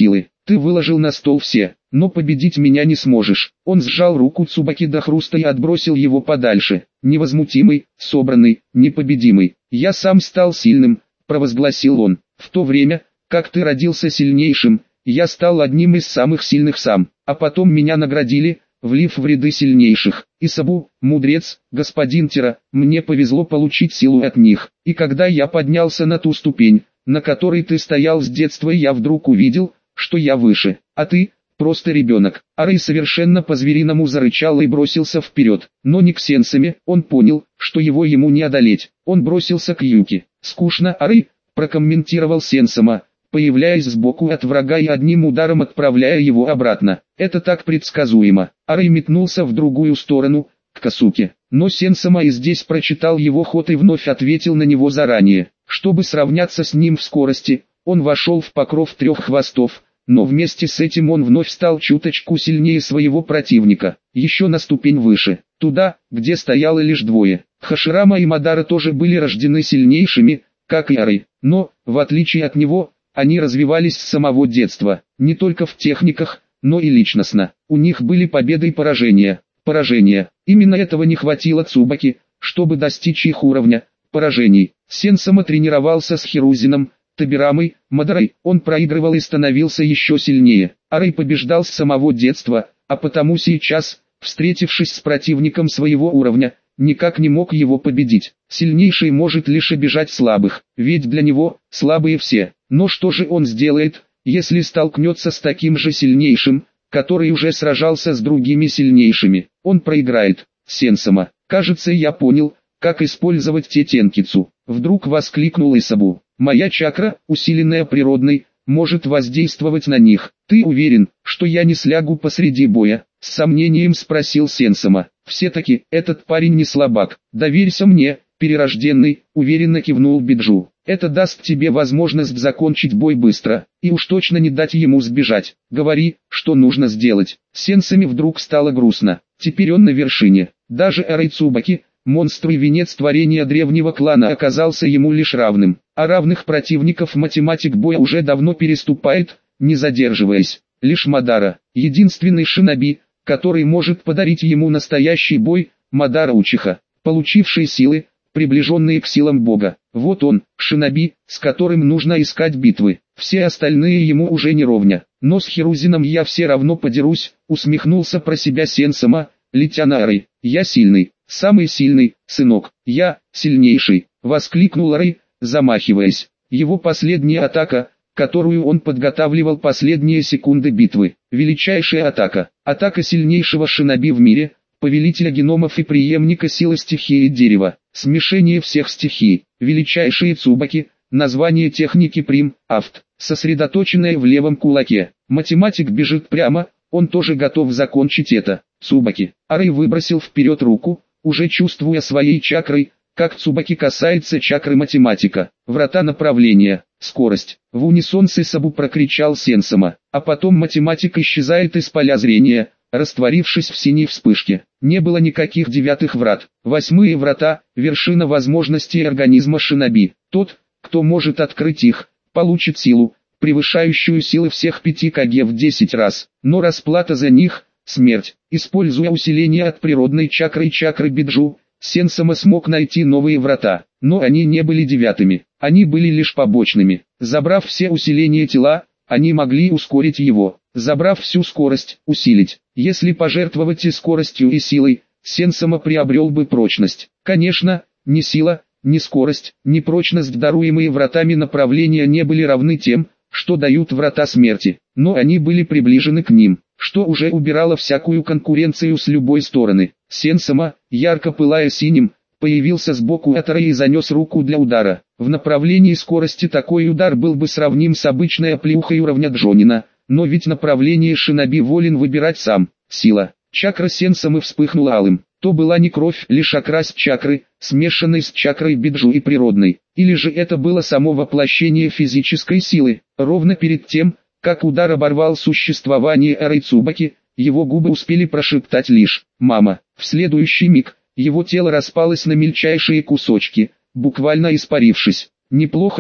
Ты выложил на стол все, но победить меня не сможешь. Он сжал руку Цубаки до хруста и отбросил его подальше. Невозмутимый, собранный, непобедимый. Я сам стал сильным, провозгласил он. В то время, как ты родился сильнейшим, я стал одним из самых сильных сам, а потом меня наградили, влив в ряды сильнейших. Исабу, мудрец, господин Тира, мне повезло получить силу от них. И когда я поднялся на ту ступень, на которой ты стоял с детства, я вдруг увидел, что я выше, а ты просто ребенок. Арей совершенно по-звериному зарычал и бросился вперед, но не к Сенсаме. Он понял, что его ему не одолеть. Он бросился к Юки. Скучно, Арей, прокомментировал Сенсама, появляясь сбоку от врага и одним ударом отправляя его обратно. Это так предсказуемо. Арей метнулся в другую сторону, к Касуке. Но Сенсама и здесь прочитал его ход и вновь ответил на него заранее. Чтобы сравняться с ним в скорости, он вошел в покров трех хвостов, но вместе с этим он вновь стал чуточку сильнее своего противника, еще на ступень выше, туда, где стояло лишь двое. Хаширама и Мадара тоже были рождены сильнейшими, как и Арей, но, в отличие от него, они развивались с самого детства, не только в техниках, но и личностно. У них были победы и поражения. Поражения. Именно этого не хватило Цубаки, чтобы достичь их уровня поражений. Сенсама тренировался с Хирузином, Табирамой, Мадарой. Он проигрывал и становился еще сильнее. Арей побеждал с самого детства, а потому сейчас, встретившись с противником своего уровня, никак не мог его победить. Сильнейший может лишь обижать слабых, ведь для него слабые все. Но что же он сделает, если столкнется с таким же сильнейшим, который уже сражался с другими сильнейшими? Он проиграет. Сенсама, кажется, я понял, как использовать Тетенкицу. Вдруг воскликнул Исабу. Моя чакра, усиленная природной, может воздействовать на них. Ты уверен, что я не слягу посреди боя? С сомнением спросил Сенсама. Все-таки, этот парень не слабак. Доверься мне, перерожденный, уверенно кивнул Биджу. Это даст тебе возможность закончить бой быстро, и уж точно не дать ему сбежать. Говори, что нужно сделать. Сенсами вдруг стало грустно. Теперь он на вершине. Даже Арей Цубаки, монстр и венец творения древнего клана, оказался ему лишь равным. А равных противников математик боя уже давно переступает, не задерживаясь. Лишь Мадара, единственный шиноби, который может подарить ему настоящий бой, Мадара Учиха, получивший силы, приближенные к силам Бога. Вот он, шиноби, с которым нужно искать битвы. Все остальные ему уже не ровня. Но с Хирузином я все равно подерусь, усмехнулся про себя Сенсама, летя на Арей. Я сильный, самый сильный, сынок. Я, сильнейший, воскликнул Арей, замахиваясь. Его последняя атака, которую он подготавливал последние секунды битвы. Величайшая атака. Атака сильнейшего шиноби в мире, повелителя геномов и преемника силы стихии дерева. Смешение всех стихий. Величайшие Цубаки, название техники Прим, Авт, сосредоточенное в левом кулаке. Математик бежит прямо, он тоже готов закончить это. Цубаки. Арей выбросил вперед руку, уже чувствуя своей чакрой, как Цубаки касается чакры математика. Врата направления, скорость. В унисон с Исабу прокричал Сенсама, а потом математик исчезает из поля зрения, растворившись в синей вспышке. Не было никаких девятых врат. Восьмые врата – вершина возможностей организма шиноби. Тот, кто может открыть их, получит силу, превышающую силы всех пяти каге в десять раз. Но расплата за них – смерть. Используя усиление от природной чакры и чакры Биджу, Сенсама смог найти новые врата. Но они не были девятыми, они были лишь побочными. Забрав все усиления тела, они могли ускорить его. Забрав всю скорость, усилить. Если пожертвовать и скоростью, и силой, Сенсама приобрел бы прочность. Конечно, ни сила, ни скорость, ни прочность, даруемые вратами направления, не были равны тем, что дают врата смерти, но они были приближены к ним, что уже убирало всякую конкуренцию с любой стороны. Сенсама, ярко пылая синим, появился сбоку от Арея и занес руку для удара. В направлении скорости такой удар был бы сравним с обычной оплеухой уровня Джонина, но ведь направление шиноби волен выбирать сам. Сила. Чакра Сенсамы вспыхнула алым. То была не кровь, лишь окрас чакры, смешанной с чакрой Биджу и природной. Или же это было само воплощение физической силы. Ровно перед тем, как удар оборвал существование Арей Цубаки, его губы успели прошептать лишь «мама». В следующий миг, его тело распалось на мельчайшие кусочки, буквально испарившись. Неплохо,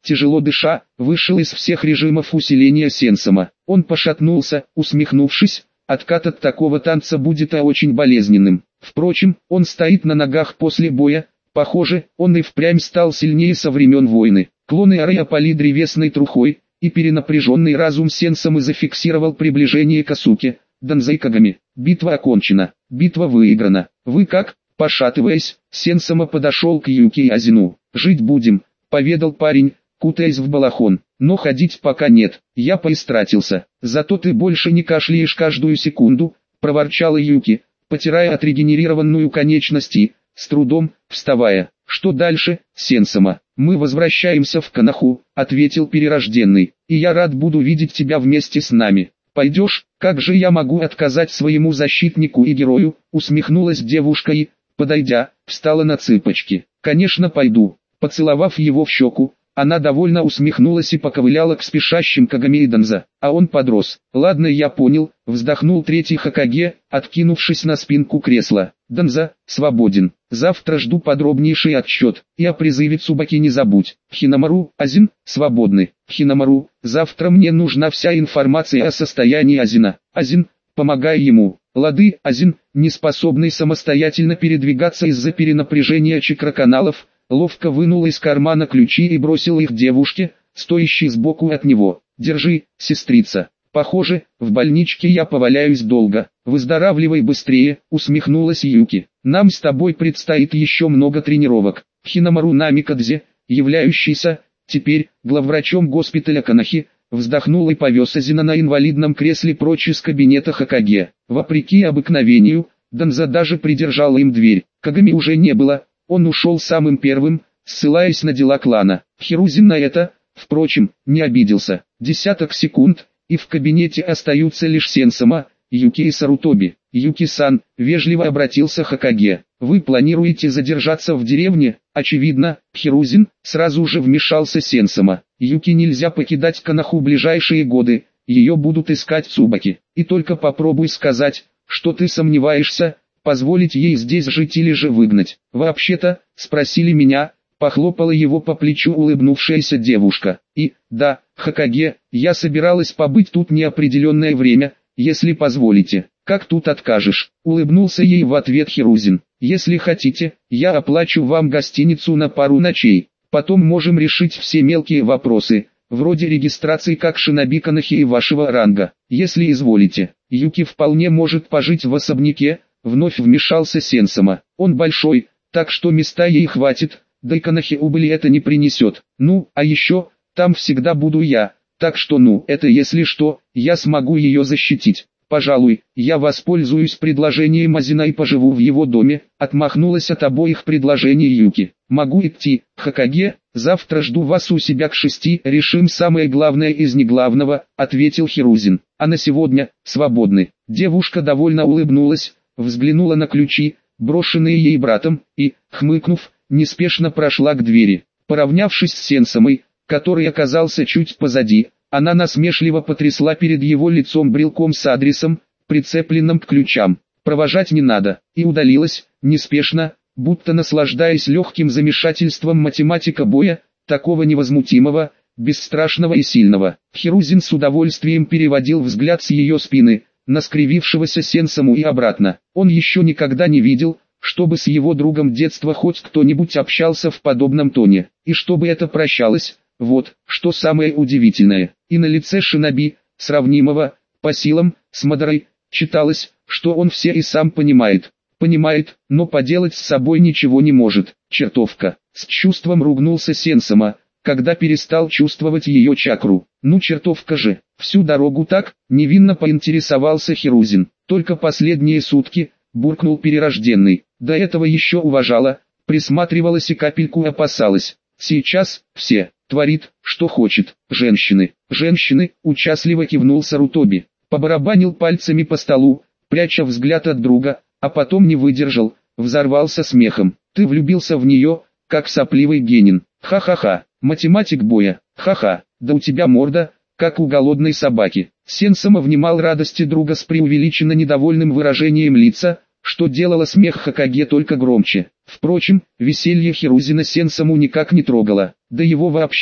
тяжело дыша, вышел из всех режимов усиления сенсома. Он пошатнулся, усмехнувшись, откат от такого танца будет очень болезненным. Впрочем, он стоит на ногах после боя, похоже, он и впрямь стал сильнее со времен войны. Клоны Ары опали древесной трухой, и перенапряженный разум сенсомы зафиксировал приближение к Асуке, Данзай Кагами. Битва окончена, битва выиграна. Вы как? Пошатываясь, сенсома подошел к Юки и Азину. «Жить будем», — поведал парень, кутаясь в балахон. «Но ходить пока нет, я поистратился. Зато ты больше не кашляешь каждую секунду», — проворчала Юки, потирая отрегенерированную конечность и, с трудом, вставая. «Что дальше, сенсома?» «Мы возвращаемся в Коноху», — ответил перерожденный, «и я рад буду видеть тебя вместе с нами». «Пойдешь? Как же я могу отказать своему защитнику и герою?» — усмехнулась девушка и, подойдя, встала на цыпочки. «Конечно пойду». Поцеловав его в щеку, она довольно усмехнулась и поковыляла к спешащим Кагами и Данза. А он подрос. «Ладно, я понял», — вздохнул третий Хокаге, откинувшись на спинку кресла. «Данза, свободен. Завтра жду подробнейший отчет. И о призыве Цубаки не забудь. Хинамару, Азин, свободны. Хинамару, завтра мне нужна вся информация о состоянии Азина. Азин, помогай ему». «Лады, Азин, не способный самостоятельно передвигаться из-за перенапряжения чакроканалов, ловко вынул из кармана ключи и бросил их девушке, стоящей сбоку от него. «Держи, сестрица. Похоже, в больничке я поваляюсь долго. Выздоравливай быстрее», — усмехнулась Юки. «Нам с тобой предстоит еще много тренировок». Хинамару Намикадзе, являющийся, теперь, главврачом госпиталя Конохи, вздохнул и повез Азина на инвалидном кресле прочь из кабинета Хокаге. Вопреки обыкновению, Данза даже придержал им дверь. Кагами уже не было, он ушел самым первым, ссылаясь на дела клана. Хирузин на это, впрочем, не обиделся. Десяток секунд, и в кабинете остаются лишь Сенсома, Юки и Сарутоби. «Юки-сан», — вежливо обратился Хокаге, — «вы планируете задержаться в деревне?» «Очевидно, Хирузин», — сразу же вмешался Сенсома. «Юки нельзя покидать Коноху в ближайшие годы, ее будут искать Цубаки. И только попробуй сказать, что ты сомневаешься, позволить ей здесь жить или же выгнать. Вообще-то, спросили меня», — похлопала его по плечу улыбнувшаяся девушка. «И, да, Хокаге, я собиралась побыть тут неопределенное время, если позволите». «Как тут откажешь?» — улыбнулся ей в ответ Хирузин. «Если хотите, я оплачу вам гостиницу на пару ночей. Потом можем решить все мелкие вопросы, вроде регистрации как шиноби Конохи и вашего ранга, если изволите. Юки вполне может пожить в особняке», — вновь вмешался Сенсома. «Он большой, так что места ей хватит, да и Конохи убыли это не принесет. Ну, а еще, там всегда буду я, так что ну, это если что, я смогу ее защитить». «Пожалуй, я воспользуюсь предложением Азина и поживу в его доме», — отмахнулась от обоих предложений Юки. «Могу идти, Хокаге, завтра жду вас у себя к шести, решим самое главное из неглавного», — ответил Хирузин. «А на сегодня, свободны». Девушка довольно улыбнулась, взглянула на ключи, брошенные ей братом, и, хмыкнув, неспешно прошла к двери. Поравнявшись с Сенсомой, который оказался чуть позади, она насмешливо потрясла перед его лицом брелком с адресом, прицепленным к ключам. «Провожать не надо», и удалилась, неспешно, будто наслаждаясь легким замешательством математика боя, такого невозмутимого, бесстрашного и сильного. Хирузин с удовольствием переводил взгляд с ее спины, на скривившегося Сенсому и обратно. Он еще никогда не видел, чтобы с его другом детства хоть кто-нибудь общался в подобном тоне, и чтобы это прощалось. Вот, что самое удивительное, и на лице шиноби, сравнимого, по силам, с Мадорой, читалось, что он все и сам понимает. Понимает, но поделать с собой ничего не может. Чертовка. С чувством ругнулся Сенсома, когда перестал чувствовать ее чакру. Ну чертовка же, всю дорогу так, невинно поинтересовался Хирузин. Только последние сутки, буркнул перерожденный. До этого еще уважала, присматривалась и капельку опасалась. Сейчас, все, творит, что хочет. Женщины, женщины, участливо кивнул Сарутоби. Побарабанил пальцами по столу, пряча взгляд от друга, а потом не выдержал, взорвался смехом. Ты влюбился в нее, как сопливый генин. Ха-ха-ха, математик боя, ха-ха, да у тебя морда, как у голодной собаки. Сенсома внимал радости друга с преувеличенно недовольным выражением лица, что делало смех Хокаге только громче. Впрочем, веселье Хирузина Сенсому никак не трогало, да его вообще,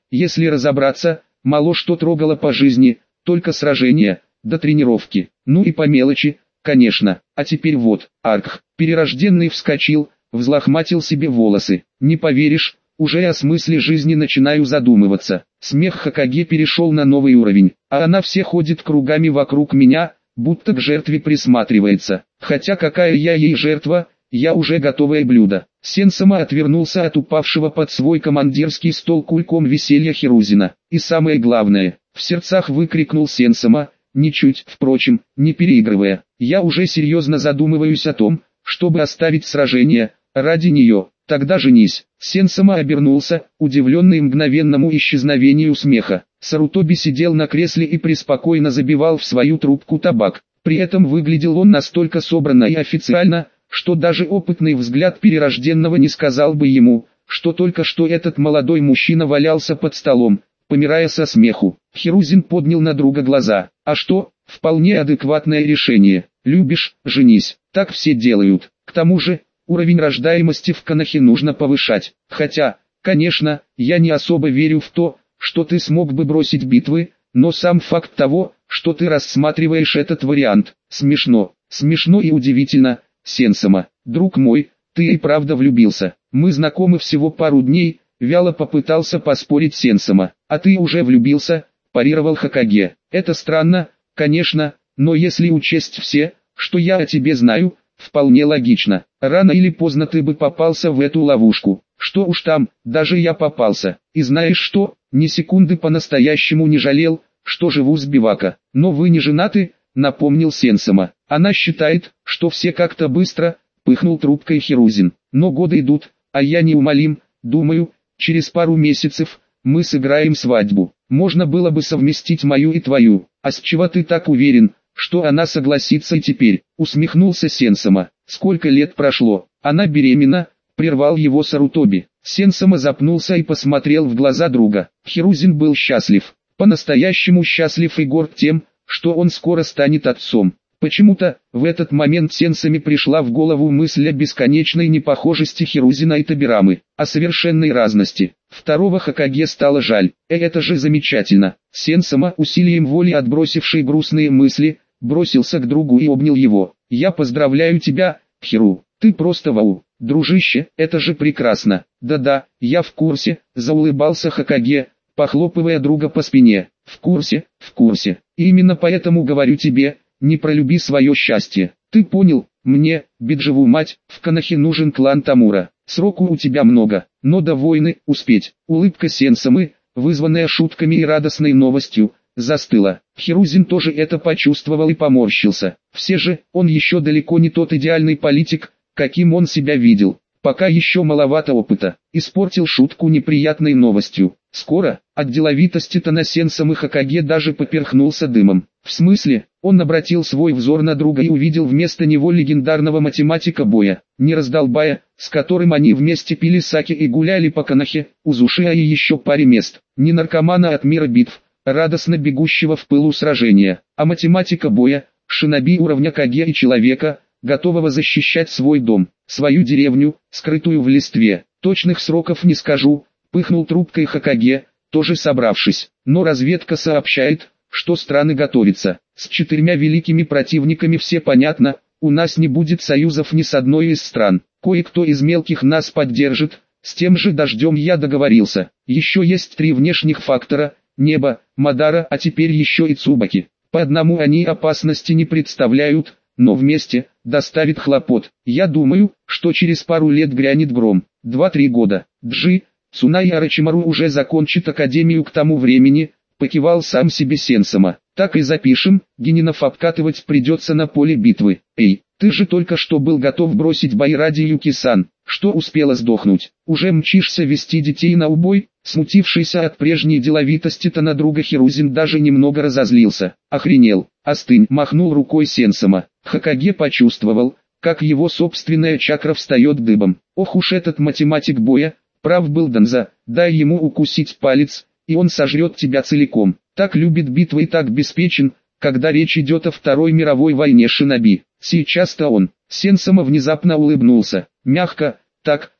если разобраться, мало что трогало по жизни, только сражения, до тренировки, ну и по мелочи, конечно. А теперь вот, арх, перерожденный вскочил, взлохматил себе волосы. Не поверишь, уже о смысле жизни начинаю задумываться. Смех Хокаге перешел на новый уровень, а она все ходит кругами вокруг меня, будто к жертве присматривается. Хотя какая я ей жертва, я уже готовое блюдо. Сенсама отвернулся от упавшего под свой командирский стол кульком веселья Хирузина. И самое главное, в сердцах выкрикнул Сенсама, ничуть, впрочем, не переигрывая: я уже серьезно задумываюсь о том, чтобы оставить сражение, ради нее. Тогда женись. Сенсама обернулся, удивленный мгновенному исчезновению смеха. Сарутоби сидел на кресле и преспокойно забивал в свою трубку табак. При этом выглядел он настолько собранно и официально, что даже опытный взгляд перерожденного не сказал бы ему, что только что этот молодой мужчина валялся под столом, помирая со смеху. Хирузин поднял на друга глаза. А что, вполне адекватное решение. Любишь – женись, так все делают. К тому же, уровень рождаемости в Конохе нужно повышать. Хотя, конечно, я не особо верю в то, что ты смог бы бросить битвы, но сам факт того, что ты рассматриваешь этот вариант, смешно. Смешно и удивительно. Сенсама, друг мой, ты и правда влюбился. Мы знакомы всего пару дней, вяло попытался поспорить Сенсама. А ты уже влюбился, парировал Хокаге. Это странно, конечно, но если учесть все, что я о тебе знаю, вполне логично. Рано или поздно ты бы попался в эту ловушку. Что уж там, даже я попался. И знаешь что, ни секунды по-настоящему не жалел, что живу с Бивака. Но вы не женаты, напомнил Сенсама. Она считает, что все как-то быстро, пыхнул трубкой Хирузин. Но годы идут, а я неумолим, думаю, через пару месяцев мы сыграем свадьбу. Можно было бы совместить мою и твою. А с чего ты так уверен, что она согласится и теперь? Усмехнулся Сенсама. Сколько лет прошло? Она беременна, прервал его Сарутоби. Сенсама запнулся и посмотрел в глаза друга. Хирузин был счастлив, по-настоящему счастлив и горд тем, что он скоро станет отцом. Почему-то, в этот момент Сенсаме пришла в голову мысль о бесконечной непохожести Хирузина и Табирамы, о совершенной разности. Второго Хокаге стало жаль. Э, это же замечательно. Сенсама, усилием воли отбросивший грустные мысли, бросился к другу и обнял его. Я поздравляю тебя, Хиру, ты просто вау. Дружище, это же прекрасно. Да-да, я в курсе, заулыбался Хокаге, похлопывая друга по спине. В курсе, в курсе. И именно поэтому говорю тебе, не пролюби свое счастье. Ты понял, мне, Биджеву мать, в Конохе нужен клан Тамура. Сроку у тебя много, но до войны успеть. Улыбка Сенсамы, вызванная шутками и радостной новостью, застыла. Хирузин тоже это почувствовал и поморщился. Все же, он еще далеко не тот идеальный политик, каким он себя видел. Пока еще маловато опыта. Испортил шутку неприятной новостью. Скоро, от деловитости-то на Сенсамы Хокаге даже поперхнулся дымом. В смысле, он обратил свой взор на друга и увидел вместо него легендарного математика Боя, не раздолбая, с которым они вместе пили саке и гуляли по Конохе, Узушиа и еще паре мест. Не наркомана от мира битв, радостно бегущего в пылу сражения, а математика Боя, шиноби уровня Каге и человека, готового защищать свой дом, свою деревню, скрытую в листве. Точных сроков не скажу, пыхнул трубкой Хокаге, тоже собравшись, но разведка сообщает, что страны готовятся. С четырьмя великими противниками все понятно, у нас не будет союзов ни с одной из стран. Кое-кто из мелких нас поддержит, с тем же дождем я договорился. Еще есть три внешних фактора: небо, Мадара, а теперь еще и Цубаки. По одному они опасности не представляют, но вместе доставит хлопот. Я думаю, что через пару лет грянет гром. Два-три года. Джи, Цуна и Орочимару уже закончат академию к тому времени, покивал сам себе Сенсама. Так и запишем, Генинов обкатывать придется на поле битвы. Эй, ты же только что был готов бросить бой ради Юки-сан, что успела сдохнуть. Уже мчишься вести детей на убой? Смутившийся от прежней деловитости-то на друга Хирузин даже немного разозлился. Охренел, остынь, махнул рукой Сенсама. Хокаге почувствовал, как его собственная чакра встает дыбом. Ох уж этот математик Боя, прав был Данза, дай ему укусить палец, и он сожрет тебя целиком. Так любит битвы и так беспечен, когда речь идет о Второй мировой войне шиноби. Сейчас-то он, Сенсама внезапно улыбнулся, мягко, так,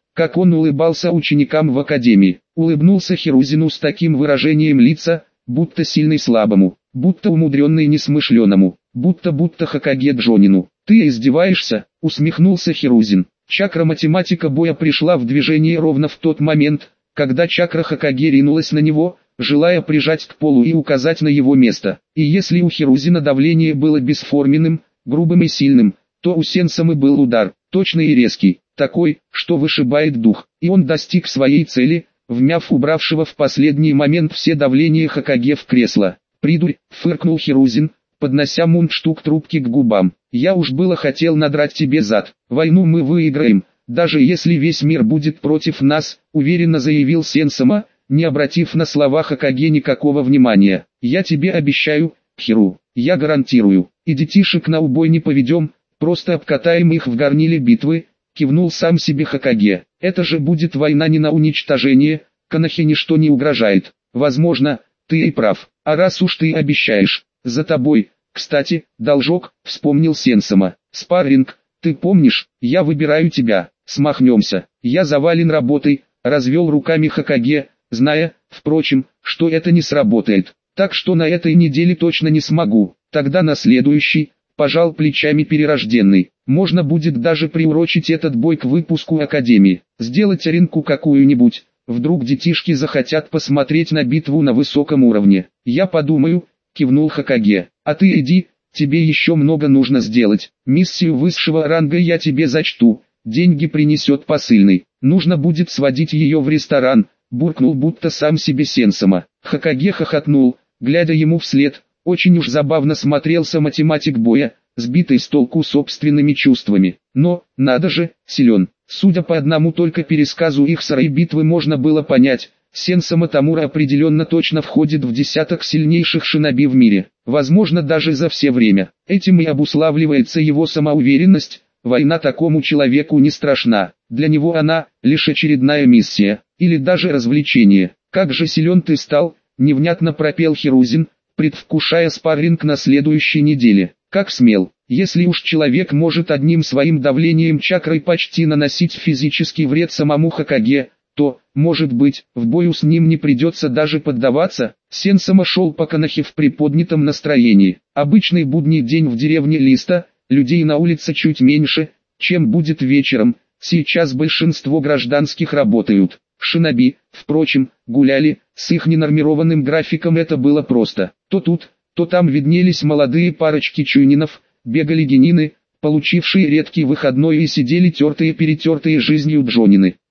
как он улыбался ученикам в академии. Улыбнулся Хирузину с таким выражением лица, будто сильный слабому, будто умудренный несмышленому, будто-будто Хокаге Джонину. «Ты издеваешься?» — усмехнулся Хирузин. Чакра математика боя пришла в движение ровно в тот момент, когда чакра Хокаге ринулась на него, желая прижать к полу и указать на его место. И если у Хирузина давление было бесформенным, грубым и сильным, то у Сенсамы был удар, точный и резкий, такой, что вышибает дух. И он достиг своей цели, вмяв убравшего в последний момент все давления Хокаге в кресло. «Придурь!» — фыркнул Хирузин, поднося мундштук трубки к губам. «Я уж было хотел надрать тебе зад. Войну мы выиграем, даже если весь мир будет против нас», — уверенно заявил Сенсама, не обратив на слова Хокаге никакого внимания. «Я тебе обещаю, Хиру, я гарантирую, и детишек на убой не поведем, просто обкатаем их в горниле битвы», — кивнул сам себе Хокаге. «Это же будет война не на уничтожение, Канахе ничто не угрожает. Возможно, ты и прав, а раз уж ты обещаешь, за тобой, кстати, должок», — вспомнил Сенсама. «Спарринг, ты помнишь, я выбираю тебя, смахнемся». «Я завален работой», — развел руками Хокаге, зная, впрочем, что это не сработает. «Так что на этой неделе точно не смогу, тогда на следующий», — пожал плечами перерожденный. «Можно будет даже приурочить этот бой к выпуску Академии, сделать аренку какую-нибудь, вдруг детишки захотят посмотреть на битву на высоком уровне». «Я подумаю», — кивнул Хокаге. «А ты иди, тебе еще много нужно сделать. Миссию высшего ранга я тебе зачту, деньги принесет посыльный. Нужно будет сводить ее в ресторан», — буркнул будто сам себе Сенсама. Хокаге хохотнул, глядя ему вслед. Очень уж забавно смотрелся математик боя, сбитый с толку собственными чувствами. Но, надо же, силен. Судя по одному только пересказу их сарай битвы можно было понять, Сенсама Тамура определенно точно входит в десяток сильнейших шиноби в мире. Возможно даже за все время. Этим и обуславливается его самоуверенность. Война такому человеку не страшна. Для него она — лишь очередная миссия, или даже развлечение. «Как же силен ты стал», — невнятно пропел Хирузин, предвкушая спарринг на следующей неделе. «Как смел, если уж человек может одним своим давлением чакрой почти наносить физический вред самому Хокаге, то, может быть, в бою с ним не придется даже поддаваться». Сенсама шел по Канахе в приподнятом настроении. Обычный будний день в деревне Листа, людей на улице чуть меньше, чем будет вечером. Сейчас большинство гражданских работают. Шиноби, впрочем, гуляли, с их ненормированным графиком это было просто. То тут, то там виднелись молодые парочки чуйнинов, бегали генины, получившие редкий выходной и сидели тертые-перетертые жизнью джонины.